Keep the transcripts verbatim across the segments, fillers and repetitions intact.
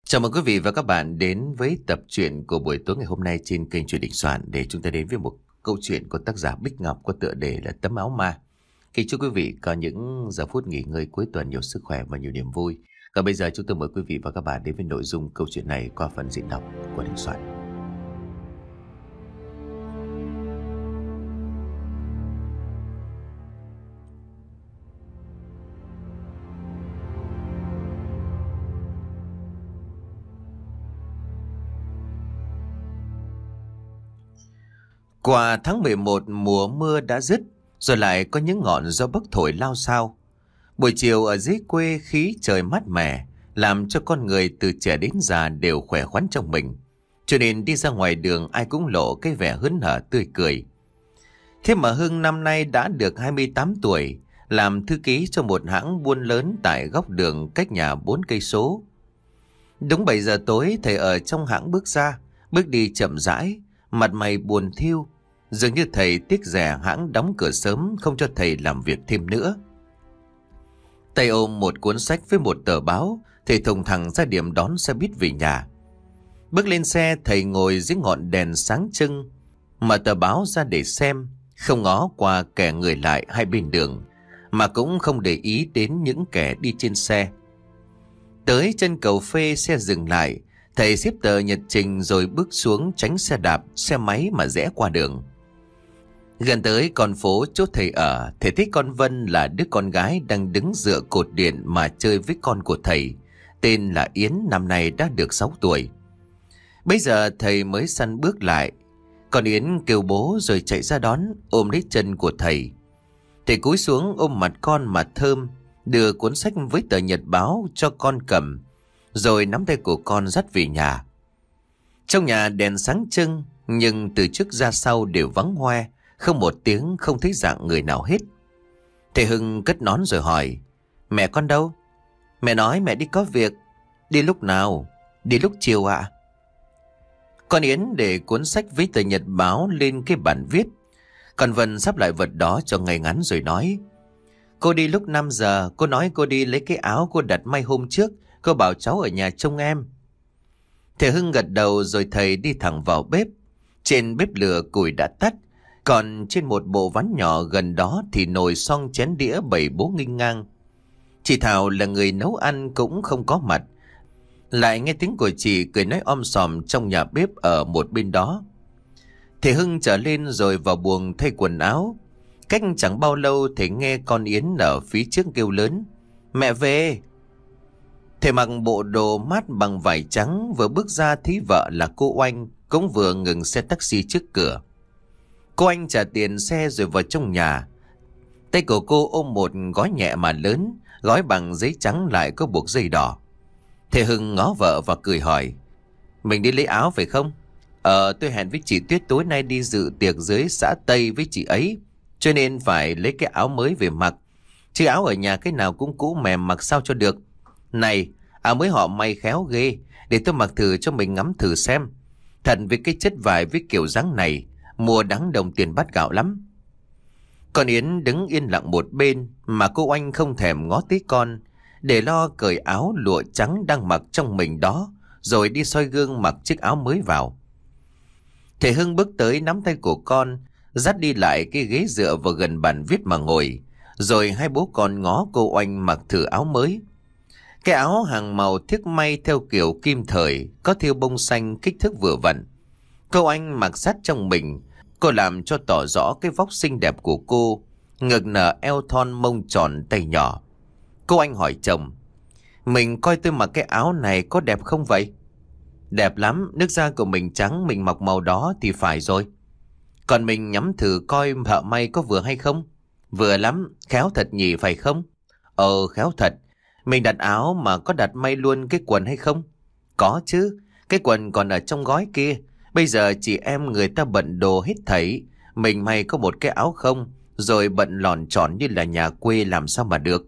Chào mừng quý vị và các bạn đến với tập truyện của buổi tối ngày hôm nay trên kênh Truyện Đình Soạn, để chúng ta đến với một câu chuyện của tác giả Bích Ngọc có tựa đề là Tấm Áo Ma. Kính chúc quý vị có những giờ phút nghỉ ngơi cuối tuần nhiều sức khỏe và nhiều niềm vui. Còn bây giờ chúng tôi mời quý vị và các bạn đến với nội dung câu chuyện này qua phần diễn đọc của Đình Soạn. Qua tháng mười một, mùa mưa đã dứt, rồi lại có những ngọn gió bấc thổi lao xao. Buổi chiều ở dưới quê khí trời mát mẻ, làm cho con người từ trẻ đến già đều khỏe khoắn trong mình. Cho nên đi ra ngoài đường ai cũng lộ cái vẻ hớn hở tươi cười. Thế mà Hưng năm nay đã được hai mươi tám tuổi, làm thư ký cho một hãng buôn lớn tại góc đường cách nhà bốn cây số. Đúng bảy giờ tối, thầy ở trong hãng bước ra, bước đi chậm rãi, mặt mày buồn thiu, dường như thầy tiếc rẻ hãng đóng cửa sớm, không cho thầy làm việc thêm nữa. Tay ôm một cuốn sách với một tờ báo, thầy thùng thẳng ra điểm đón xe buýt về nhà. Bước lên xe, thầy ngồi dưới ngọn đèn sáng trưng, mở tờ báo ra để xem, không ngó qua kẻ người lại hai bên đường, mà cũng không để ý đến những kẻ đi trên xe. Tới chân cầu phê, xe dừng lại. Thầy xếp tờ nhật trình rồi bước xuống, tránh xe đạp, xe máy mà rẽ qua đường. Gần tới con phố chỗ thầy ở, thầy thấy con Vân là đứa con gái đang đứng dựa cột điện mà chơi với con của thầy, tên là Yến, năm nay đã được sáu tuổi. Bây giờ thầy mới săn bước lại, con Yến kêu bố rồi chạy ra đón, ôm lấy chân của thầy. Thầy cúi xuống ôm mặt con mà thơm, đưa cuốn sách với tờ nhật báo cho con cầm, rồi nắm tay của con dắt về nhà. Trong nhà đèn sáng trưng, nhưng từ trước ra sau đều vắng hoe, không một tiếng, không thấy dạng người nào hết. Thầy Hưng cất nón rồi hỏi: "Mẹ con đâu?" "Mẹ nói mẹ đi có việc." "Đi lúc nào?" "Đi lúc chiều ạ." À?" Con Yến để cuốn sách với tờ nhật báo lên cái bản viết. Còn Vân sắp lại vật đó cho ngay ngắn rồi nói: "Cô đi lúc năm giờ, cô nói cô đi lấy cái áo cô đặt may hôm trước, cô bảo cháu ở nhà trông em." Thầy Hưng gật đầu rồi thầy đi thẳng vào bếp. Trên bếp lửa củi đã tắt, còn trên một bộ ván nhỏ gần đó thì nồi son chén đĩa bày bố nghênh ngang. Chị Thảo là người nấu ăn cũng không có mặt, lại nghe tiếng của chị cười nói om sòm trong nhà bếp ở một bên đó. Thầy Hưng trở lên rồi vào buồng thay quần áo. Cách chẳng bao lâu thầy nghe con Yến ở phía trước kêu lớn: "Mẹ về!" Thầy mặc bộ đồ mát bằng vải trắng, vừa bước ra thấy vợ là cô Oanh cũng vừa ngừng xe taxi trước cửa. Cô Anh trả tiền xe rồi vào trong nhà. Tay của cô ôm một gói nhẹ mà lớn, gói bằng giấy trắng lại có buộc dây đỏ. Thầy Hưng ngó vợ và cười hỏi: "Mình đi lấy áo phải không?" "Ờ, tôi hẹn với chị Tuyết tối nay đi dự tiệc dưới xã Tây với chị ấy, cho nên phải lấy cái áo mới về mặc. Chứ áo ở nhà cái nào cũng cũ mềm mặc sao cho được. Này, áo mới họ may khéo ghê, để tôi mặc thử cho mình ngắm thử xem. Thật với cái chất vải với kiểu dáng này, mua đáng đồng tiền bát gạo lắm." Con Yến đứng yên lặng một bên, mà cô Oanh không thèm ngó tí con, để lo cởi áo lụa trắng đang mặc trong mình đó, rồi đi soi gương mặc chiếc áo mới vào. Thầy Hưng bước tới nắm tay của con, dắt đi lại cái ghế dựa vào gần bàn viết mà ngồi, rồi hai bố con ngó cô Oanh mặc thử áo mới. Cái áo hàng màu thiếc may theo kiểu kim thời, có thêu bông xanh kích thước vừa vặn. Cô Anh mặc sát trong mình, cô làm cho tỏ rõ cái vóc xinh đẹp của cô, ngực nở eo thon mông tròn tay nhỏ. Cô Anh hỏi chồng: "Mình coi tôi mặc cái áo này có đẹp không vậy?" "Đẹp lắm, nước da của mình trắng, mình mặc màu đó thì phải rồi." "Còn mình nhắm thử coi thợ may có vừa hay không?" "Vừa lắm, khéo thật nhỉ phải không?" "Ờ, khéo thật. Mình đặt áo mà có đặt may luôn cái quần hay không?" "Có chứ, cái quần còn ở trong gói kia. Bây giờ chị em người ta bận đồ hết thảy, mình may có một cái áo không, rồi bận lòn tròn như là nhà quê làm sao mà được."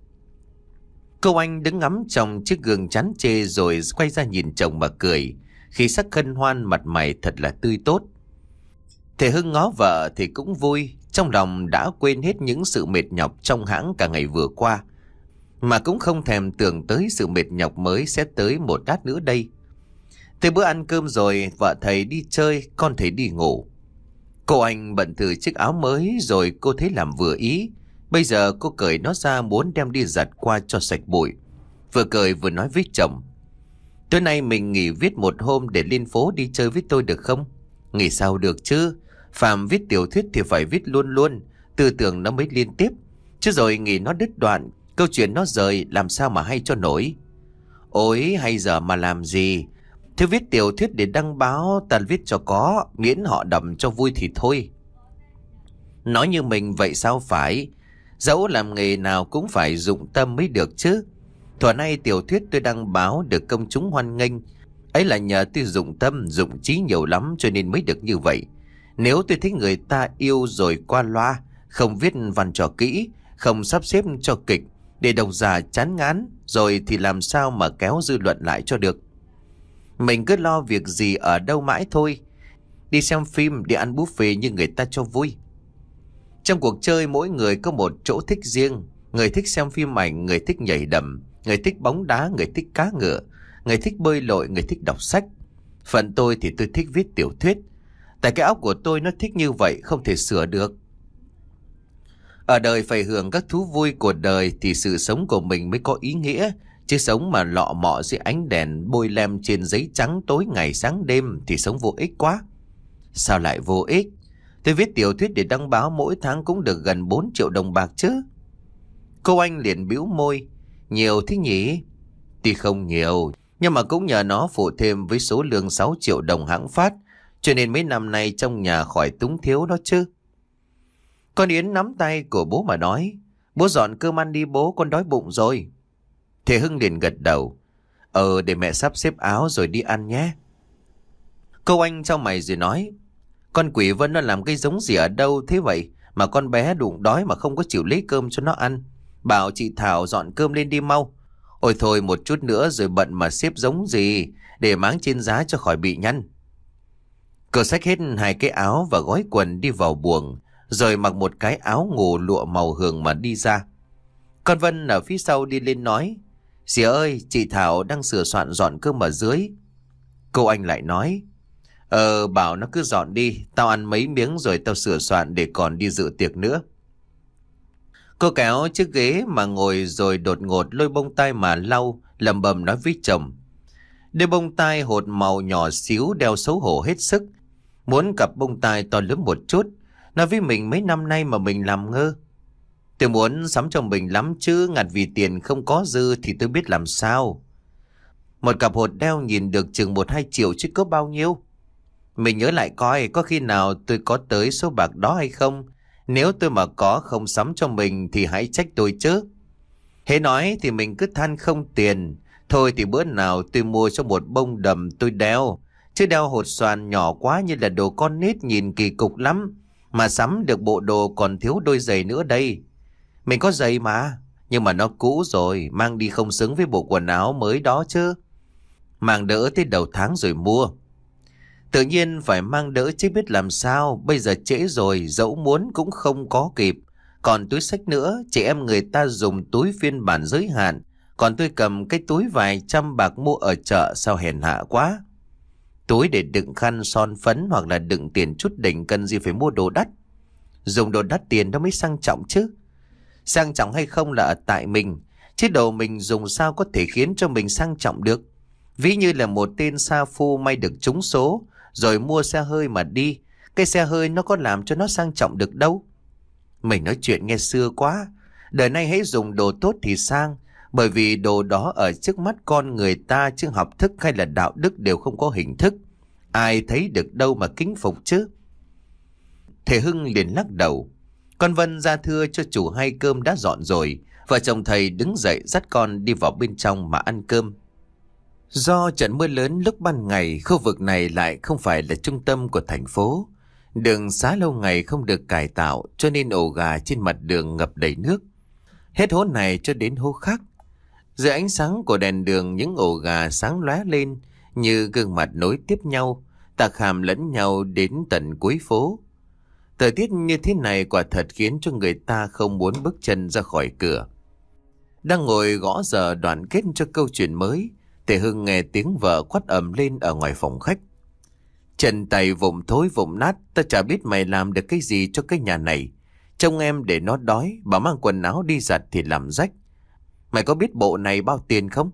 Cô Anh đứng ngắm trong chiếc gương chán chê rồi quay ra nhìn chồng mà cười, khí sắc hân hoan, mặt mày thật là tươi tốt. Thầy Hưng ngó vợ thì cũng vui, trong lòng đã quên hết những sự mệt nhọc trong hãng cả ngày vừa qua. mà cũng không thèm tưởng tới sự mệt nhọc mới sẽ tới một lát nữa đây. Tới bữa ăn cơm rồi, vợ thầy đi chơi, con thầy đi ngủ. Cô Anh bận thử chiếc áo mới rồi cô thấy làm vừa ý. Bây giờ cô cởi nó ra muốn đem đi giặt qua cho sạch bụi. Vừa cởi vừa nói với chồng: tối nay mình nghỉ viết một hôm để lên phố đi chơi với tôi được không? Nghỉ sao được chứ? Phạm viết tiểu thuyết thì phải viết luôn luôn, tư tưởng nó mới liên tiếp. Chứ rồi nghỉ nó đứt đoạn, câu chuyện nó rời, làm sao mà hay cho nổi. Ôi hay giờ mà làm gì? Thế viết tiểu thuyết để đăng báo, ta viết cho có, miễn họ đọc cho vui thì thôi. Nói như mình vậy sao phải? Dẫu làm nghề nào cũng phải dụng tâm mới được chứ. Thuở nay tiểu thuyết tôi đăng báo được công chúng hoan nghênh, ấy là nhờ tôi dụng tâm, dụng trí nhiều lắm cho nên mới được như vậy. Nếu tôi thấy người ta yêu rồi qua loa, không viết văn cho kỹ, không sắp xếp cho kịch, để độc giả chán ngán, rồi thì làm sao mà kéo dư luận lại cho được. Mình cứ lo việc gì ở đâu mãi thôi. Đi xem phim, đi ăn buffet như người ta cho vui. Trong cuộc chơi mỗi người có một chỗ thích riêng. Người thích xem phim ảnh, người thích nhảy đầm, người thích bóng đá, người thích cá ngựa, người thích bơi lội, người thích đọc sách. Phần tôi thì tôi thích viết tiểu thuyết. Tại cái óc của tôi nó thích như vậy, không thể sửa được. Ở đời phải hưởng các thú vui của đời thì sự sống của mình mới có ý nghĩa. Chứ sống mà lọ mọ dưới ánh đèn bôi lem trên giấy trắng tối ngày sáng đêm thì sống vô ích quá. Sao lại vô ích? Tôi viết tiểu thuyết để đăng báo mỗi tháng cũng được gần bốn triệu đồng bạc chứ. Cô Anh liền bĩu môi: nhiều thế nhỉ? Tuy không nhiều, nhưng mà cũng nhờ nó phụ thêm với số lương sáu triệu đồng hãng phát, cho nên mấy năm nay trong nhà khỏi túng thiếu đó chứ. Con Yến nắm tay của bố mà nói: bố dọn cơm ăn đi bố, con đói bụng rồi. Thầy Hưng liền gật đầu: Ờ để mẹ sắp xếp áo rồi đi ăn nhé. Cô Anh trong mày rồi nói: con quỷ Vân nó làm cái giống gì ở đâu thế vậy mà con bé đụng đói mà không có chịu lấy cơm cho nó ăn. Bảo chị Thảo dọn cơm lên đi mau. Ôi thôi một chút nữa rồi bận mà xếp giống gì, để máng trên giá cho khỏi bị nhăn. Cô xách hết hai cái áo và gói quần đi vào buồng, rồi mặc một cái áo ngủ lụa màu hường mà đi ra. Con Vân ở phía sau đi lên nói: dì ơi, chị Thảo đang sửa soạn dọn cơm ở dưới. Cô Anh lại nói: Ờ bảo nó cứ dọn đi, tao ăn mấy miếng rồi tao sửa soạn để còn đi dự tiệc nữa. Cô kéo chiếc ghế mà ngồi rồi đột ngột lôi bông tai mà lau, lẩm bẩm nói với chồng: đôi bông tai hột màu nhỏ xíu đeo xấu hổ hết sức. Muốn cặp bông tai to lớn một chút. Nói với mình mấy năm nay mà mình làm ngơ. Tôi muốn sắm cho mình lắm chứ, ngặt vì tiền không có dư thì tôi biết làm sao. Một cặp hột đeo nhìn được chừng một hai triệu chứ có bao nhiêu. Mình nhớ lại coi có khi nào tôi có tới số bạc đó hay không. Nếu tôi mà có không sắm cho mình thì hãy trách tôi chứ. Thế nói thì mình cứ than không tiền. Thôi thì bữa nào tôi mua cho một bông đầm tôi đeo. Chứ đeo hột xoàn nhỏ quá như là đồ con nít nhìn kỳ cục lắm. Mà sắm được bộ đồ còn thiếu đôi giày nữa đây. Mình có giày mà, nhưng mà nó cũ rồi, mang đi không xứng với bộ quần áo mới đó chứ. Mang đỡ tới đầu tháng rồi mua. Tự nhiên phải mang đỡ chứ biết làm sao. Bây giờ trễ rồi, dẫu muốn cũng không có kịp. Còn túi xách nữa, chị em người ta dùng túi phiên bản giới hạn. Còn tôi cầm cái túi vài trăm bạc mua ở chợ, sao hèn hạ quá. Túi để đựng khăn son phấn hoặc là đựng tiền chút đỉnh, cần gì phải mua đồ đắt. Dùng đồ đắt tiền nó mới sang trọng chứ. Sang trọng hay không là ở tại mình, chứ đồ mình dùng sao có thể khiến cho mình sang trọng được. Ví như là một tên sa phu may được trúng số, rồi mua xe hơi mà đi. Cái xe hơi nó có làm cho nó sang trọng được đâu. Mình nói chuyện nghe xưa quá. Đời nay hãy dùng đồ tốt thì sang. Bởi vì đồ đó ở trước mắt con người ta, chứ học thức hay là đạo đức đều không có hình thức. Ai thấy được đâu mà kính phục chứ. Thầy Hưng liền lắc đầu. Con Vân ra thưa cho chủ hay cơm đã dọn rồi. Vợ chồng thầy đứng dậy dắt con đi vào bên trong mà ăn cơm. Do trận mưa lớn lúc ban ngày, khu vực này lại không phải là trung tâm của thành phố. Đường xá lâu ngày không được cải tạo, cho nên ổ gà trên mặt đường ngập đầy nước. Hết hố này cho đến hố khác. Dưới ánh sáng của đèn đường, những ổ gà sáng lóe lên như gương mặt nối tiếp nhau, tạc hàm lẫn nhau đến tận cuối phố. Thời tiết như thế này quả thật khiến cho người ta không muốn bước chân ra khỏi cửa. Đang ngồi gõ giờ đoạn kết cho câu chuyện mới, Thầy Hưng nghe tiếng vợ quát ầm lên ở ngoài phòng khách. Chân tay vụng thối vụng nát, ta chả biết mày làm được cái gì cho cái nhà này. Trông em để nó đói, bảo mang quần áo đi giặt thì làm rách. Mày có biết bộ này bao tiền không?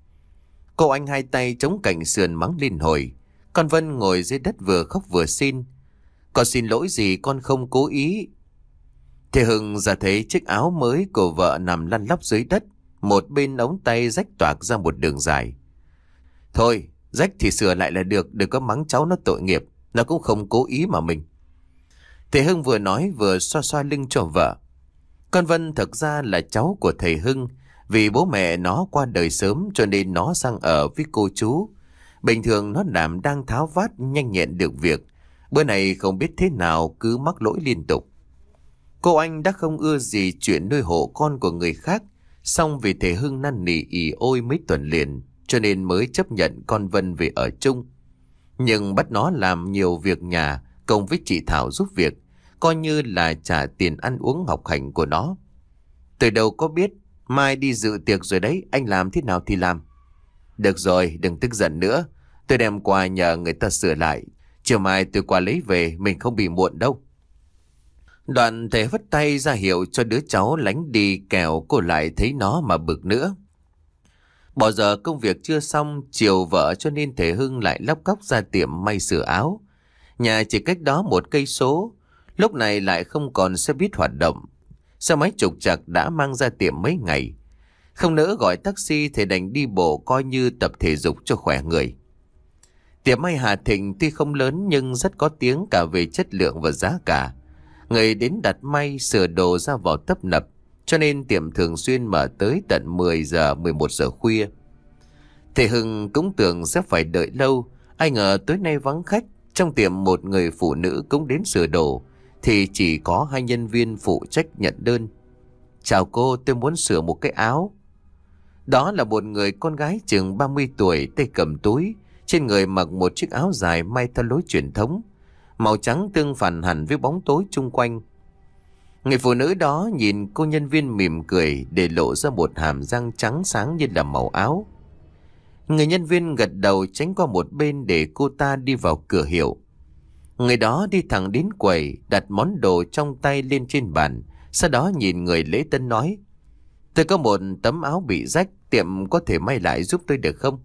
Cô anh hai tay chống cạnh sườn mắng liên hồi. Con Vân ngồi dưới đất vừa khóc vừa xin. Con xin lỗi gì, con không cố ý. Thầy Hưng ra thấy chiếc áo mới của vợ nằm lăn lóc dưới đất, một bên ống tay rách toạc ra một đường dài. Thôi, rách thì sửa lại là được, đừng có mắng cháu nó tội nghiệp, nó cũng không cố ý mà mình. Thầy Hưng vừa nói vừa xoa xoa lưng cho vợ. Con Vân thực ra là cháu của thầy Hưng, vì bố mẹ nó qua đời sớm cho nên nó sang ở với cô chú. Bình thường nó làm đang tháo vát nhanh nhẹn được việc, bữa này không biết thế nào cứ mắc lỗi liên tục. Cô anh đã không ưa gì chuyện nuôi hộ con của người khác, song vì thầy Hưng năn nỉ ỉ ôi mấy tuần liền cho nên mới chấp nhận con Vân về ở chung. Nhưng bắt nó làm nhiều việc nhà cùng với chị Thảo giúp việc, coi như là trả tiền ăn uống học hành của nó. Từ đầu có biết, mai đi dự tiệc rồi đấy, anh làm thế nào thì làm. Được rồi, đừng tức giận nữa, tôi đem qua nhờ người ta sửa lại, chiều mai tôi qua lấy về, mình không bị muộn đâu. Đoạn thầy vất tay ra hiệu cho đứa cháu lánh đi, kẻo cô lại thấy nó mà bực nữa. Bỏ giờ công việc chưa xong, chiều vợ cho nên thầy Hưng lại lóc cóc ra tiệm may sửa áo. Nhà chỉ cách đó một cây số, lúc này lại không còn xe buýt hoạt động. Xe máy trục trặc đã mang ra tiệm mấy ngày. Không nỡ gọi taxi thì đành đi bộ coi như tập thể dục cho khỏe người. Tiệm may Hà Thịnh tuy không lớn nhưng rất có tiếng cả về chất lượng và giá cả. Người đến đặt may sửa đồ ra vào tấp nập, cho nên tiệm thường xuyên mở tới tận mười giờ mười một giờ khuya. Thầy Hưng cũng tưởng sẽ phải đợi lâu, ai ngờ tối nay vắng khách. Trong tiệm một người phụ nữ cũng đến sửa đồ, thì chỉ có hai nhân viên phụ trách nhận đơn. Chào cô, tôi muốn sửa một cái áo. Đó là một người con gái chừng ba mươi tuổi, tay cầm túi, trên người mặc một chiếc áo dài may theo lối truyền thống, màu trắng tương phản hẳn với bóng tối chung quanh. Người phụ nữ đó nhìn cô nhân viên mỉm cười để lộ ra một hàm răng trắng sáng như là màu áo. Người nhân viên gật đầu tránh qua một bên để cô ta đi vào cửa hiệu. Người đó đi thẳng đến quầy, đặt món đồ trong tay lên trên bàn, sau đó nhìn người lễ tân nói: Tôi có một tấm áo bị rách, tiệm có thể may lại giúp tôi được không?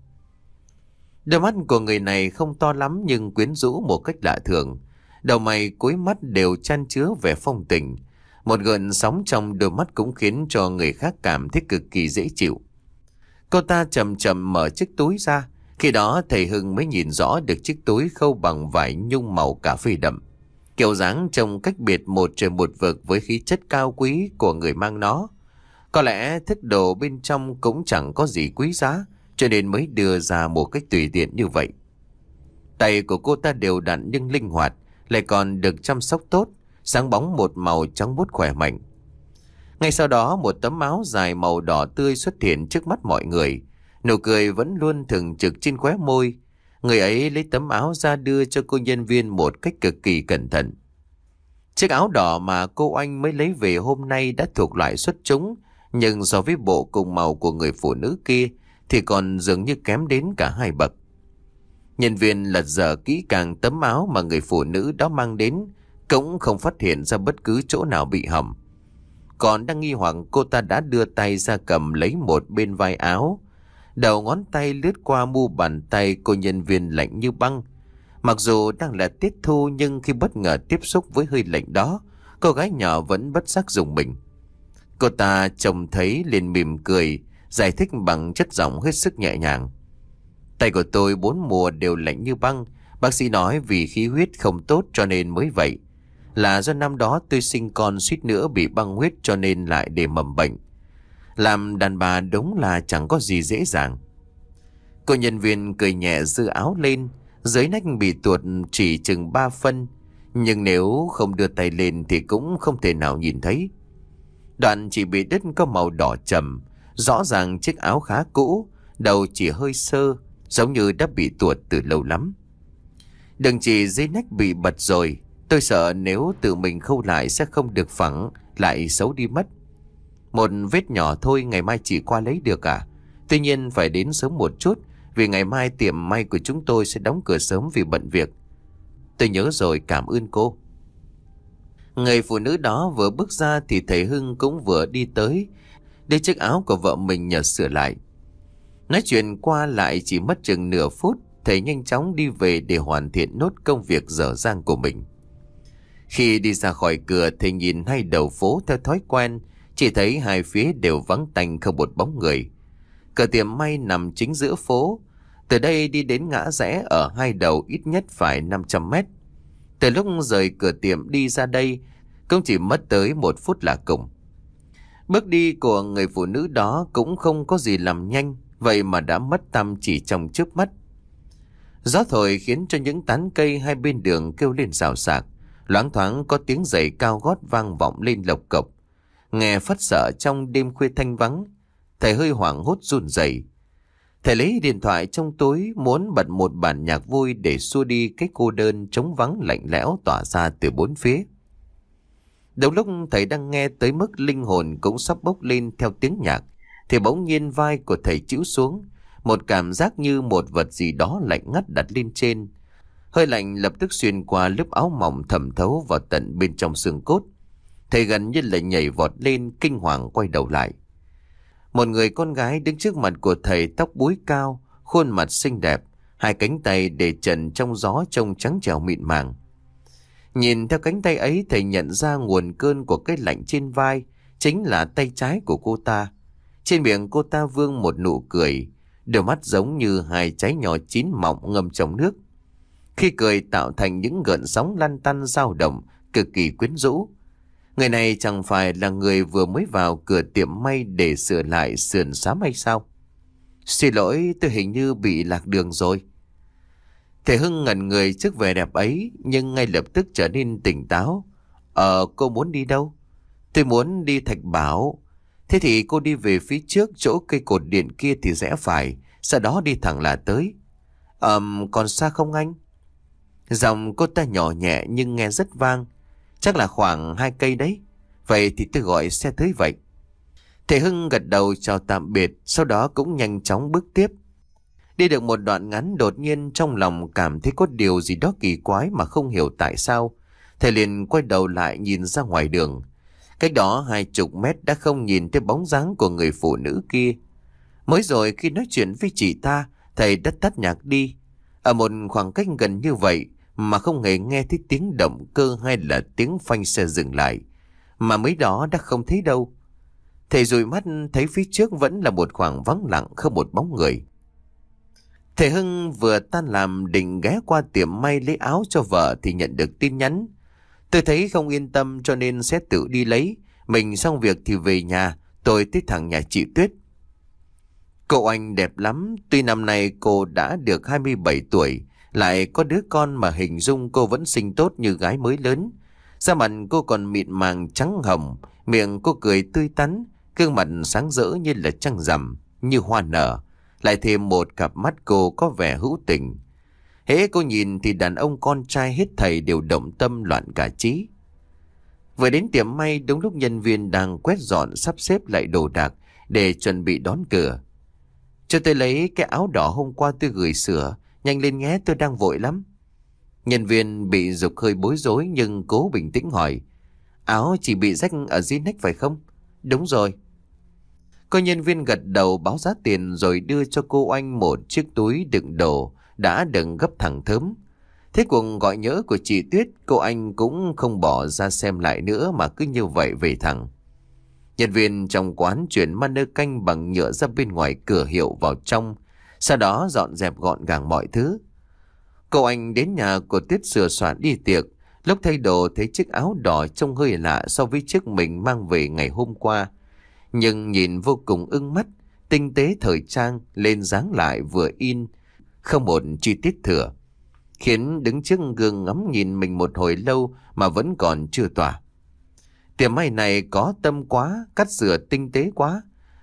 Đôi mắt của người này không to lắm nhưng quyến rũ một cách lạ thường. Đầu mày cuối mắt đều chan chứa vẻ phong tình. Một gợn sóng trong đôi mắt cũng khiến cho người khác cảm thấy cực kỳ dễ chịu. Cô ta chậm chậm mở chiếc túi ra. Khi đó thầy Hưng mới nhìn rõ được chiếc túi khâu bằng vải nhung màu cà phê đậm. Kiểu dáng trông cách biệt một trời một vực với khí chất cao quý của người mang nó. Có lẽ thức đồ bên trong cũng chẳng có gì quý giá, cho nên mới đưa ra một cách tùy tiện như vậy. Tay của cô ta đều đặn nhưng linh hoạt, lại còn được chăm sóc tốt, sáng bóng một màu trắng muốt khỏe mạnh. Ngay sau đó một tấm áo dài màu đỏ tươi xuất hiện trước mắt mọi người. Nụ cười vẫn luôn thường trực trên khóe môi. Người ấy lấy tấm áo ra đưa cho cô nhân viên một cách cực kỳ cẩn thận. Chiếc áo đỏ mà cô anh mới lấy về hôm nay đã thuộc loại xuất chúng, nhưng so với bộ cùng màu của người phụ nữ kia thì còn dường như kém đến cả hai bậc. Nhân viên lật dở kỹ càng tấm áo mà người phụ nữ đó mang đến, cũng không phát hiện ra bất cứ chỗ nào bị hỏng. Còn đang nghi hoặc, cô ta đã đưa tay ra cầm lấy một bên vai áo. Đầu ngón tay lướt qua mu bàn tay cô nhân viên lạnh như băng. Mặc dù đang là tiết thu nhưng khi bất ngờ tiếp xúc với hơi lạnh đó, cô gái nhỏ vẫn bất giác rùng mình. Cô ta trông thấy liền mỉm cười, giải thích bằng chất giọng hết sức nhẹ nhàng. Tay của tôi bốn mùa đều lạnh như băng. Bác sĩ nói vì khí huyết không tốt cho nên mới vậy. Là do năm đó tôi sinh con suýt nữa bị băng huyết cho nên lại để mầm bệnh. Làm đàn bà đúng là chẳng có gì dễ dàng. Cô nhân viên cười nhẹ giơ áo lên. Dưới nách bị tuột chỉ chừng ba phân, nhưng nếu không đưa tay lên thì cũng không thể nào nhìn thấy. Đoạn chỉ bị đứt có màu đỏ trầm. Rõ ràng chiếc áo khá cũ, đầu chỉ hơi sơ, giống như đã bị tuột từ lâu lắm. Đừng chỉ dưới nách bị bật rồi, tôi sợ nếu tự mình khâu lại sẽ không được phẳng, lại xấu đi mất. Một vết nhỏ thôi, ngày mai chỉ qua lấy được à? Tuy nhiên phải đến sớm một chút, vì ngày mai tiệm may của chúng tôi sẽ đóng cửa sớm vì bận việc. Tôi nhớ rồi, cảm ơn cô. Người phụ nữ đó vừa bước ra thì thầy Hưng cũng vừa đi tới, đưa chiếc áo của vợ mình nhờ sửa lại. Nói chuyện qua lại chỉ mất chừng nửa phút, thầy nhanh chóng đi về để hoàn thiện nốt công việc dở dang của mình. Khi đi ra khỏi cửa, thầy nhìn hai đầu phố theo thói quen, chỉ thấy hai phía đều vắng tanh không một bóng người. Cửa tiệm may nằm chính giữa phố, từ đây đi đến ngã rẽ ở hai đầu ít nhất phải năm trăm mét. Từ lúc rời cửa tiệm đi ra đây cũng chỉ mất tới một phút là cùng. Bước đi của người phụ nữ đó cũng không có gì làm nhanh, vậy mà đã mất tăm chỉ trong chớp mắt. Gió thổi khiến cho những tán cây hai bên đường kêu lên xào xạc, loáng thoáng có tiếng giày cao gót vang vọng lên lộc cộc. Nghe phát sợ trong đêm khuya thanh vắng, thầy hơi hoảng hốt run rẩy. Thầy lấy điện thoại trong túi muốn bật một bản nhạc vui để xua đi cái cô đơn trống vắng lạnh lẽo tỏa ra từ bốn phía. Đầu lúc thầy đang nghe tới mức linh hồn cũng sắp bốc lên theo tiếng nhạc, thì bỗng nhiên vai của thầy chịu xuống, một cảm giác như một vật gì đó lạnh ngắt đặt lên trên. Hơi lạnh lập tức xuyên qua lớp áo mỏng thẩm thấu vào tận bên trong xương cốt. Thầy gần như là nhảy vọt lên, kinh hoàng quay đầu lại. Một người con gái đứng trước mặt của thầy, tóc búi cao, khuôn mặt xinh đẹp, hai cánh tay để trần trong gió trông trắng trẻo mịn màng. Nhìn theo cánh tay ấy, thầy nhận ra nguồn cơn của cái lạnh trên vai chính là tay trái của cô ta. Trên miệng cô ta vương một nụ cười, đôi mắt giống như hai trái nhỏ chín mọng ngâm trong nước. Khi cười tạo thành những gợn sóng lăn tăn dao động, cực kỳ quyến rũ. Người này chẳng phải là người vừa mới vào cửa tiệm may để sửa lại sườn xám hay sao? Xin lỗi, tôi hình như bị lạc đường rồi. Thầy Hưng ngẩn người trước vẻ đẹp ấy, nhưng ngay lập tức trở nên tỉnh táo. Ờ, cô muốn đi đâu? Tôi muốn đi Thạch Bảo. Thế thì cô đi về phía trước chỗ cây cột điện kia thì rẽ phải, sau đó đi thẳng là tới. Ờm, còn xa không anh? Giọng cô ta nhỏ nhẹ nhưng nghe rất vang. Chắc là khoảng hai cây đấy. Vậy thì tôi gọi xe tới vậy. Thầy Hưng gật đầu chào tạm biệt, sau đó cũng nhanh chóng bước tiếp. Đi được một đoạn ngắn, đột nhiên trong lòng cảm thấy có điều gì đó kỳ quái mà không hiểu tại sao. Thầy liền quay đầu lại nhìn ra ngoài đường. Cách đó hai chục mét đã không nhìn thấy bóng dáng của người phụ nữ kia. Mới rồi khi nói chuyện với chị ta, thầy đã tắt nhạc đi. Ở một khoảng cách gần như vậy mà không hề nghe thấy tiếng động cơ hay là tiếng phanh xe dừng lại. Mà mấy đó đã không thấy đâu. Thầy dụi mắt thấy phía trước vẫn là một khoảng vắng lặng không một bóng người. Thầy Hưng vừa tan làm định ghé qua tiệm may lấy áo cho vợ thì nhận được tin nhắn. Tôi thấy không yên tâm cho nên sẽ tự đi lấy. Mình xong việc thì về nhà, tôi tới thẳng nhà chị Tuyết. Cô anh đẹp lắm, tuy năm nay cô đã được hai mươi bảy tuổi, lại có đứa con mà hình dung cô vẫn xinh tốt như gái mới lớn. Da mặt cô còn mịn màng trắng hồng, miệng cô cười tươi tắn, gương mặt sáng rỡ như là trăng rằm, như hoa nở. Lại thêm một cặp mắt cô có vẻ hữu tình. Hễ cô nhìn thì đàn ông con trai hết thảy đều động tâm loạn cả trí. Vừa đến tiệm may đúng lúc nhân viên đang quét dọn sắp xếp lại đồ đạc để chuẩn bị đón cửa. Cho tôi lấy cái áo đỏ hôm qua tôi gửi sửa, nhanh lên nhé, tôi đang vội lắm. Nhân viên bị giục hơi bối rối nhưng cố bình tĩnh hỏi. Áo chỉ bị rách ở dưới nách phải không? Đúng rồi. Cô nhân viên gật đầu báo giá tiền rồi đưa cho cô anh một chiếc túi đựng đồ đã đựng gấp thẳng thớm. Thế cuộc gọi nhớ của chị Tuyết, cô anh cũng không bỏ ra xem lại nữa mà cứ như vậy về thẳng. Nhân viên trong quán chuyển manơ canh bằng nhựa ra bên ngoài cửa hiệu vào trong, sau đó dọn dẹp gọn gàng mọi thứ. Cô anh đến nhà của Tuyết sửa soạn đi tiệc, lúc thay đồ thấy chiếc áo đỏ trông hơi lạ so với chiếc mình mang về ngày hôm qua. Nhưng nhìn vô cùng ưng mắt, tinh tế thời trang, lên dáng lại vừa in, không một chi tiết thừa, khiến đứng trước gương ngắm nhìn mình một hồi lâu mà vẫn còn chưa tỏa. Tiệm may này có tâm quá, cắt rửa tinh tế quá.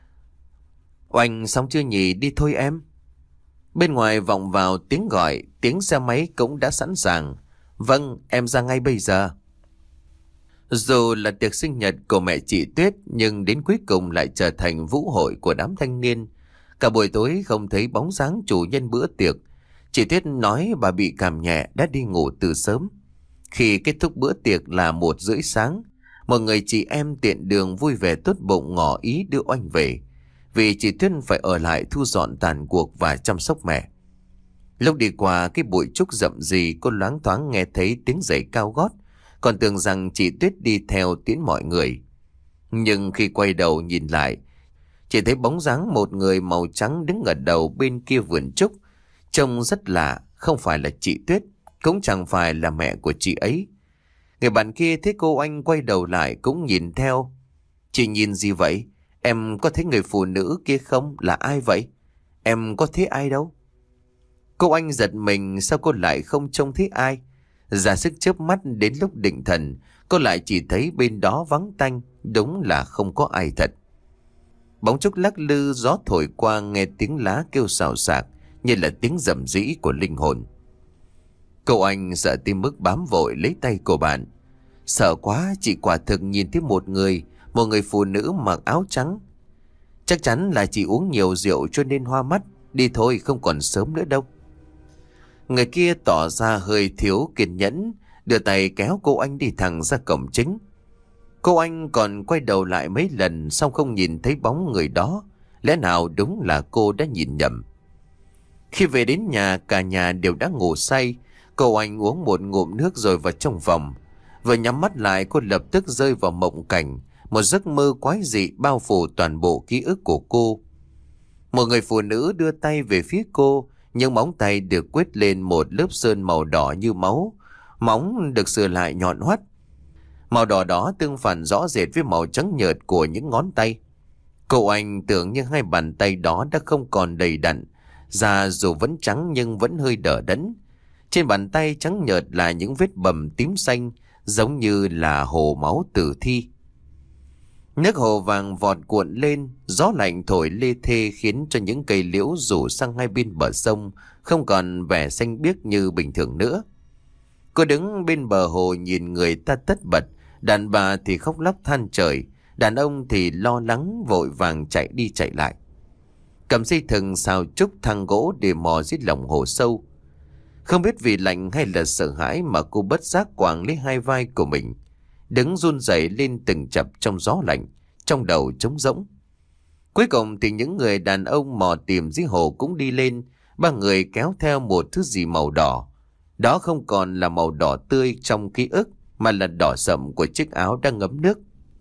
Oanh xong chưa nhỉ, đi thôi em. Bên ngoài vọng vào tiếng gọi, tiếng xe máy cũng đã sẵn sàng. Vâng, em ra ngay bây giờ. Dù là tiệc sinh nhật của mẹ chị Tuyết nhưng đến cuối cùng lại trở thành vũ hội của đám thanh niên. Cả buổi tối không thấy bóng dáng chủ nhân bữa tiệc. Chị Tuyết nói bà bị cảm nhẹ đã đi ngủ từ sớm. Khi kết thúc bữa tiệc là một rưỡi sáng, mọi người chị em tiện đường vui vẻ tốt bụng ngỏ ý đưa Oanh về, vì chị Tuyết phải ở lại thu dọn tàn cuộc và chăm sóc mẹ. Lúc đi qua cái bụi trúc rậm rì, cô loáng thoáng nghe thấy tiếng giày cao gót, còn tưởng rằng chị Tuyết đi theo tiễn mọi người. Nhưng khi quay đầu nhìn lại, chỉ thấy bóng dáng một người màu trắng đứng ở đầu bên kia vườn trúc. Trông rất lạ, không phải là chị Tuyết, cũng chẳng phải là mẹ của chị ấy. Người bạn kia thấy cô Anh quay đầu lại cũng nhìn theo. Chị nhìn gì vậy? Em có thấy người phụ nữ kia không? Là ai vậy? Em có thấy ai đâu? Cô Anh giật mình, sao cô lại không trông thấy ai? Ra sức chớp mắt, đến lúc định thần, cô lại chỉ thấy bên đó vắng tanh, đúng là không có ai thật. Bóng trúc lắc lư, gió thổi qua nghe tiếng lá kêu xào xạc như là tiếng rầm rĩ của linh hồn. Cô Anh sợ tim mức bám vội lấy tay của bạn. Sợ quá, chị quả thực nhìn thấy một người, một người phụ nữ mặc áo trắng. Chắc chắn là chị uống nhiều rượu cho nên hoa mắt. Đi thôi, không còn sớm nữa đâu. Người kia tỏ ra hơi thiếu kiên nhẫn, đưa tay kéo cô Anh đi thẳng ra cổng chính. Cô Anh còn quay đầu lại mấy lần, xong không nhìn thấy bóng người đó. Lẽ nào đúng là cô đã nhìn nhầm? Khi về đến nhà, cả nhà đều đã ngủ say. Cô Anh uống một ngụm nước rồi vào trong phòng. Vừa nhắm mắt lại, cô lập tức rơi vào mộng cảnh. Một giấc mơ quái dị bao phủ toàn bộ ký ức của cô. Một người phụ nữ đưa tay về phía cô, nhưng móng tay được quét lên một lớp sơn màu đỏ như máu. Móng được sửa lại nhọn hoắt. Màu đỏ đó tương phản rõ rệt với màu trắng nhợt của những ngón tay. Cô Anh tưởng như hai bàn tay đó đã không còn đầy đặn. Da dù vẫn trắng nhưng vẫn hơi đờ đẫn. Trên bàn tay trắng nhợt là những vết bầm tím xanh, giống như là hồ máu tử thi. Nước hồ vàng vọt cuộn lên, gió lạnh thổi lê thê khiến cho những cây liễu rủ sang hai bên bờ sông không còn vẻ xanh biếc như bình thường nữa. Cô đứng bên bờ hồ nhìn người ta tất bật, đàn bà thì khóc lóc than trời, đàn ông thì lo lắng vội vàng chạy đi chạy lại. Cầm dây thừng xào trúc thang gỗ để mò dưới lòng hồ sâu. Không biết vì lạnh hay là sợ hãi mà cô bất giác quàng lấy hai vai của mình, đứng run rẩy lên từng chập trong gió lạnh, trong đầu trống rỗng. Cuối cùng thì những người đàn ông mò tìm dưới hồ cũng đi lên, ba người kéo theo một thứ gì màu đỏ. Đó không còn là màu đỏ tươi trong ký ức, mà là đỏ sậm của chiếc áo đang ngấm nước.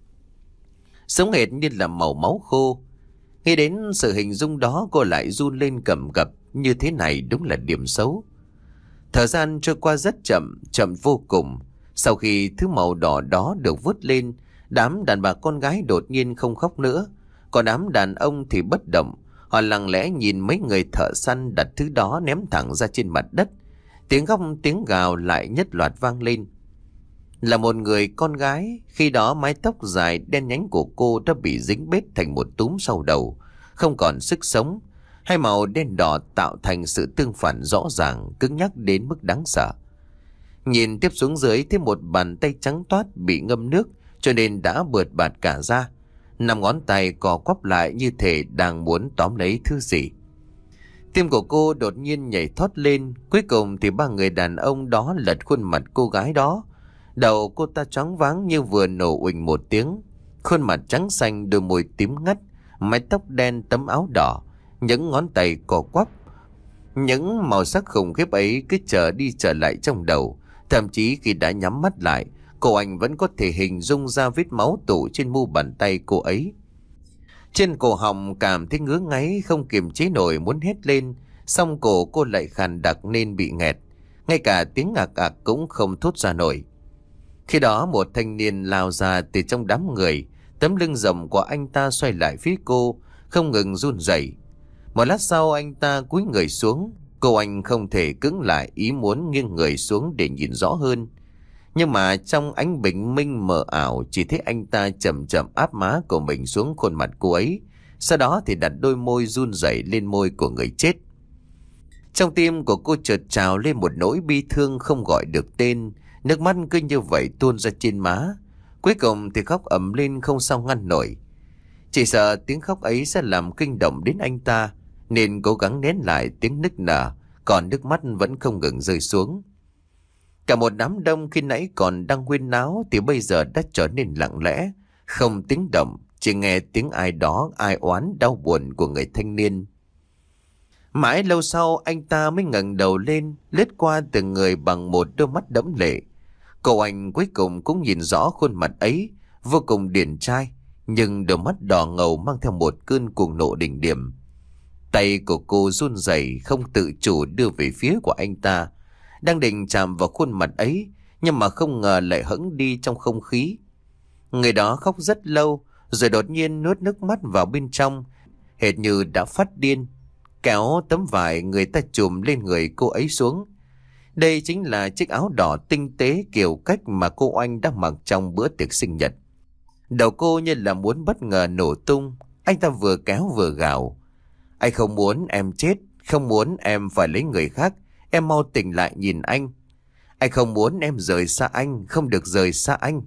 Sống hệt như là màu máu khô. Nghĩ đến sự hình dung đó, cô lại run lên cầm cập. Như thế này đúng là điểm xấu. Thời gian trôi qua rất chậm, chậm vô cùng. Sau khi thứ màu đỏ đó được vứt lên, đám đàn bà con gái đột nhiên không khóc nữa. Còn đám đàn ông thì bất động. Họ lặng lẽ nhìn mấy người thợ săn đặt thứ đó ném thẳng ra trên mặt đất. Tiếng khóc tiếng gào lại nhất loạt vang lên. Là một người con gái, khi đó mái tóc dài đen nhánh của cô đã bị dính bết thành một túm sau đầu, không còn sức sống. Hai màu đen đỏ tạo thành sự tương phản rõ ràng, cứng nhắc đến mức đáng sợ. Nhìn tiếp xuống dưới thấy một bàn tay trắng toát bị ngâm nước, cho nên đã bượt bạt cả ra. Năm ngón tay cò quắp lại như thể đang muốn tóm lấy thứ gì. Tim của cô đột nhiên nhảy thót lên. Cuối cùng thì ba người đàn ông đó lật khuôn mặt cô gái đó. Đầu cô ta choáng váng như vừa nổ uỳnh một tiếng. Khuôn mặt trắng xanh, đôi môi tím ngắt, mái tóc đen, tấm áo đỏ, những ngón tay cò quắp. Những màu sắc khủng khiếp ấy cứ trở đi trở lại trong đầu. Thậm chí khi đã nhắm mắt lại, cô Anh vẫn có thể hình dung ra vết máu tụ trên mu bàn tay cô ấy. Trên cổ họng cảm thấy ngứa ngáy, không kiềm chế nổi muốn hét lên, song cổ cô lại khàn đặc nên bị nghẹt. Ngay cả tiếng ạc ạc cũng không thốt ra nổi. Khi đó một thanh niên lao ra từ trong đám người. Tấm lưng rộng của anh ta xoay lại phía cô, không ngừng run rẩy. Một lát sau anh ta cúi người xuống. Cô Anh không thể cứng lại, ý muốn nghiêng người xuống để nhìn rõ hơn. Nhưng mà trong ánh bình minh mờ ảo, chỉ thấy anh ta chậm chậm áp má của mình xuống khuôn mặt cô ấy. Sau đó thì đặt đôi môi run rẩy lên môi của người chết. Trong tim của cô chợt trào lên một nỗi bi thương không gọi được tên. Nước mắt cứ như vậy tuôn ra trên má. Cuối cùng thì khóc ầm lên không sao ngăn nổi. Chỉ sợ tiếng khóc ấy sẽ làm kinh động đến anh ta, nên cố gắng nén lại tiếng nức nở, còn nước mắt vẫn không ngừng rơi xuống. Cả một đám đông khi nãy còn đang huyên náo thì bây giờ đã trở nên lặng lẽ, không tiếng động, chỉ nghe tiếng ai đó ai oán đau buồn của người thanh niên. Mãi lâu sau anh ta mới ngẩng đầu lên, lướt qua từng người bằng một đôi mắt đẫm lệ. Cậu anh cuối cùng cũng nhìn rõ khuôn mặt ấy, vô cùng điển trai, nhưng đôi mắt đỏ ngầu mang theo một cơn cuồng nộ đỉnh điểm. Tay của cô run rẩy không tự chủ đưa về phía của anh ta, đang định chạm vào khuôn mặt ấy, nhưng mà không ngờ lại hững đi trong không khí. Người đó khóc rất lâu, rồi đột nhiên nuốt nước mắt vào bên trong, hệt như đã phát điên, kéo tấm vải người ta chùm lên người cô ấy xuống. Đây chính là chiếc áo đỏ tinh tế kiểu cách mà cô Oanh đang mặc trong bữa tiệc sinh nhật. Đầu cô như là muốn bất ngờ nổ tung, anh ta vừa kéo vừa gào. Anh không muốn em chết, không muốn em phải lấy người khác, em mau tỉnh lại nhìn anh. Anh không muốn em rời xa anh, không được rời xa anh.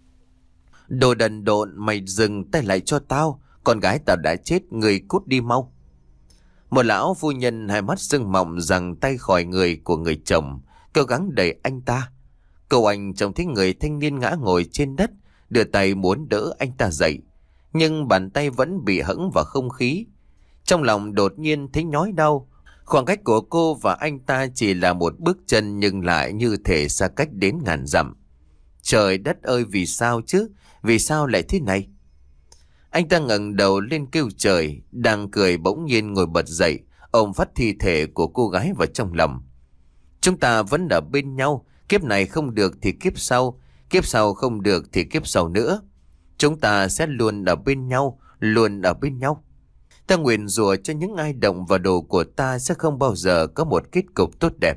Đồ đần độn, mày dừng tay lại cho tao, con gái tao đã chết, người cút đi mau. Một lão phu nhân hai mắt sưng mọng giằng tay khỏi người của người chồng, cố gắng đẩy anh ta. Cậu anh trông thấy người thanh niên ngã ngồi trên đất, đưa tay muốn đỡ anh ta dậy, nhưng bàn tay vẫn bị hẫng vào không khí. Trong lòng đột nhiên thấy nhói đau. Khoảng cách của cô và anh ta chỉ là một bước chân, nhưng lại như thể xa cách đến ngàn dặm. Trời đất ơi, vì sao chứ? Vì sao lại thế này? Anh ta ngẩng đầu lên kêu trời, đang cười bỗng nhiên ngồi bật dậy, ôm phát thi thể của cô gái vào trong lòng. Chúng ta vẫn ở bên nhau, kiếp này không được thì kiếp sau, kiếp sau không được thì kiếp sau nữa. Chúng ta sẽ luôn ở bên nhau, luôn ở bên nhau. Ta nguyện rủa cho những ai động vào đồ của ta sẽ không bao giờ có một kết cục tốt đẹp.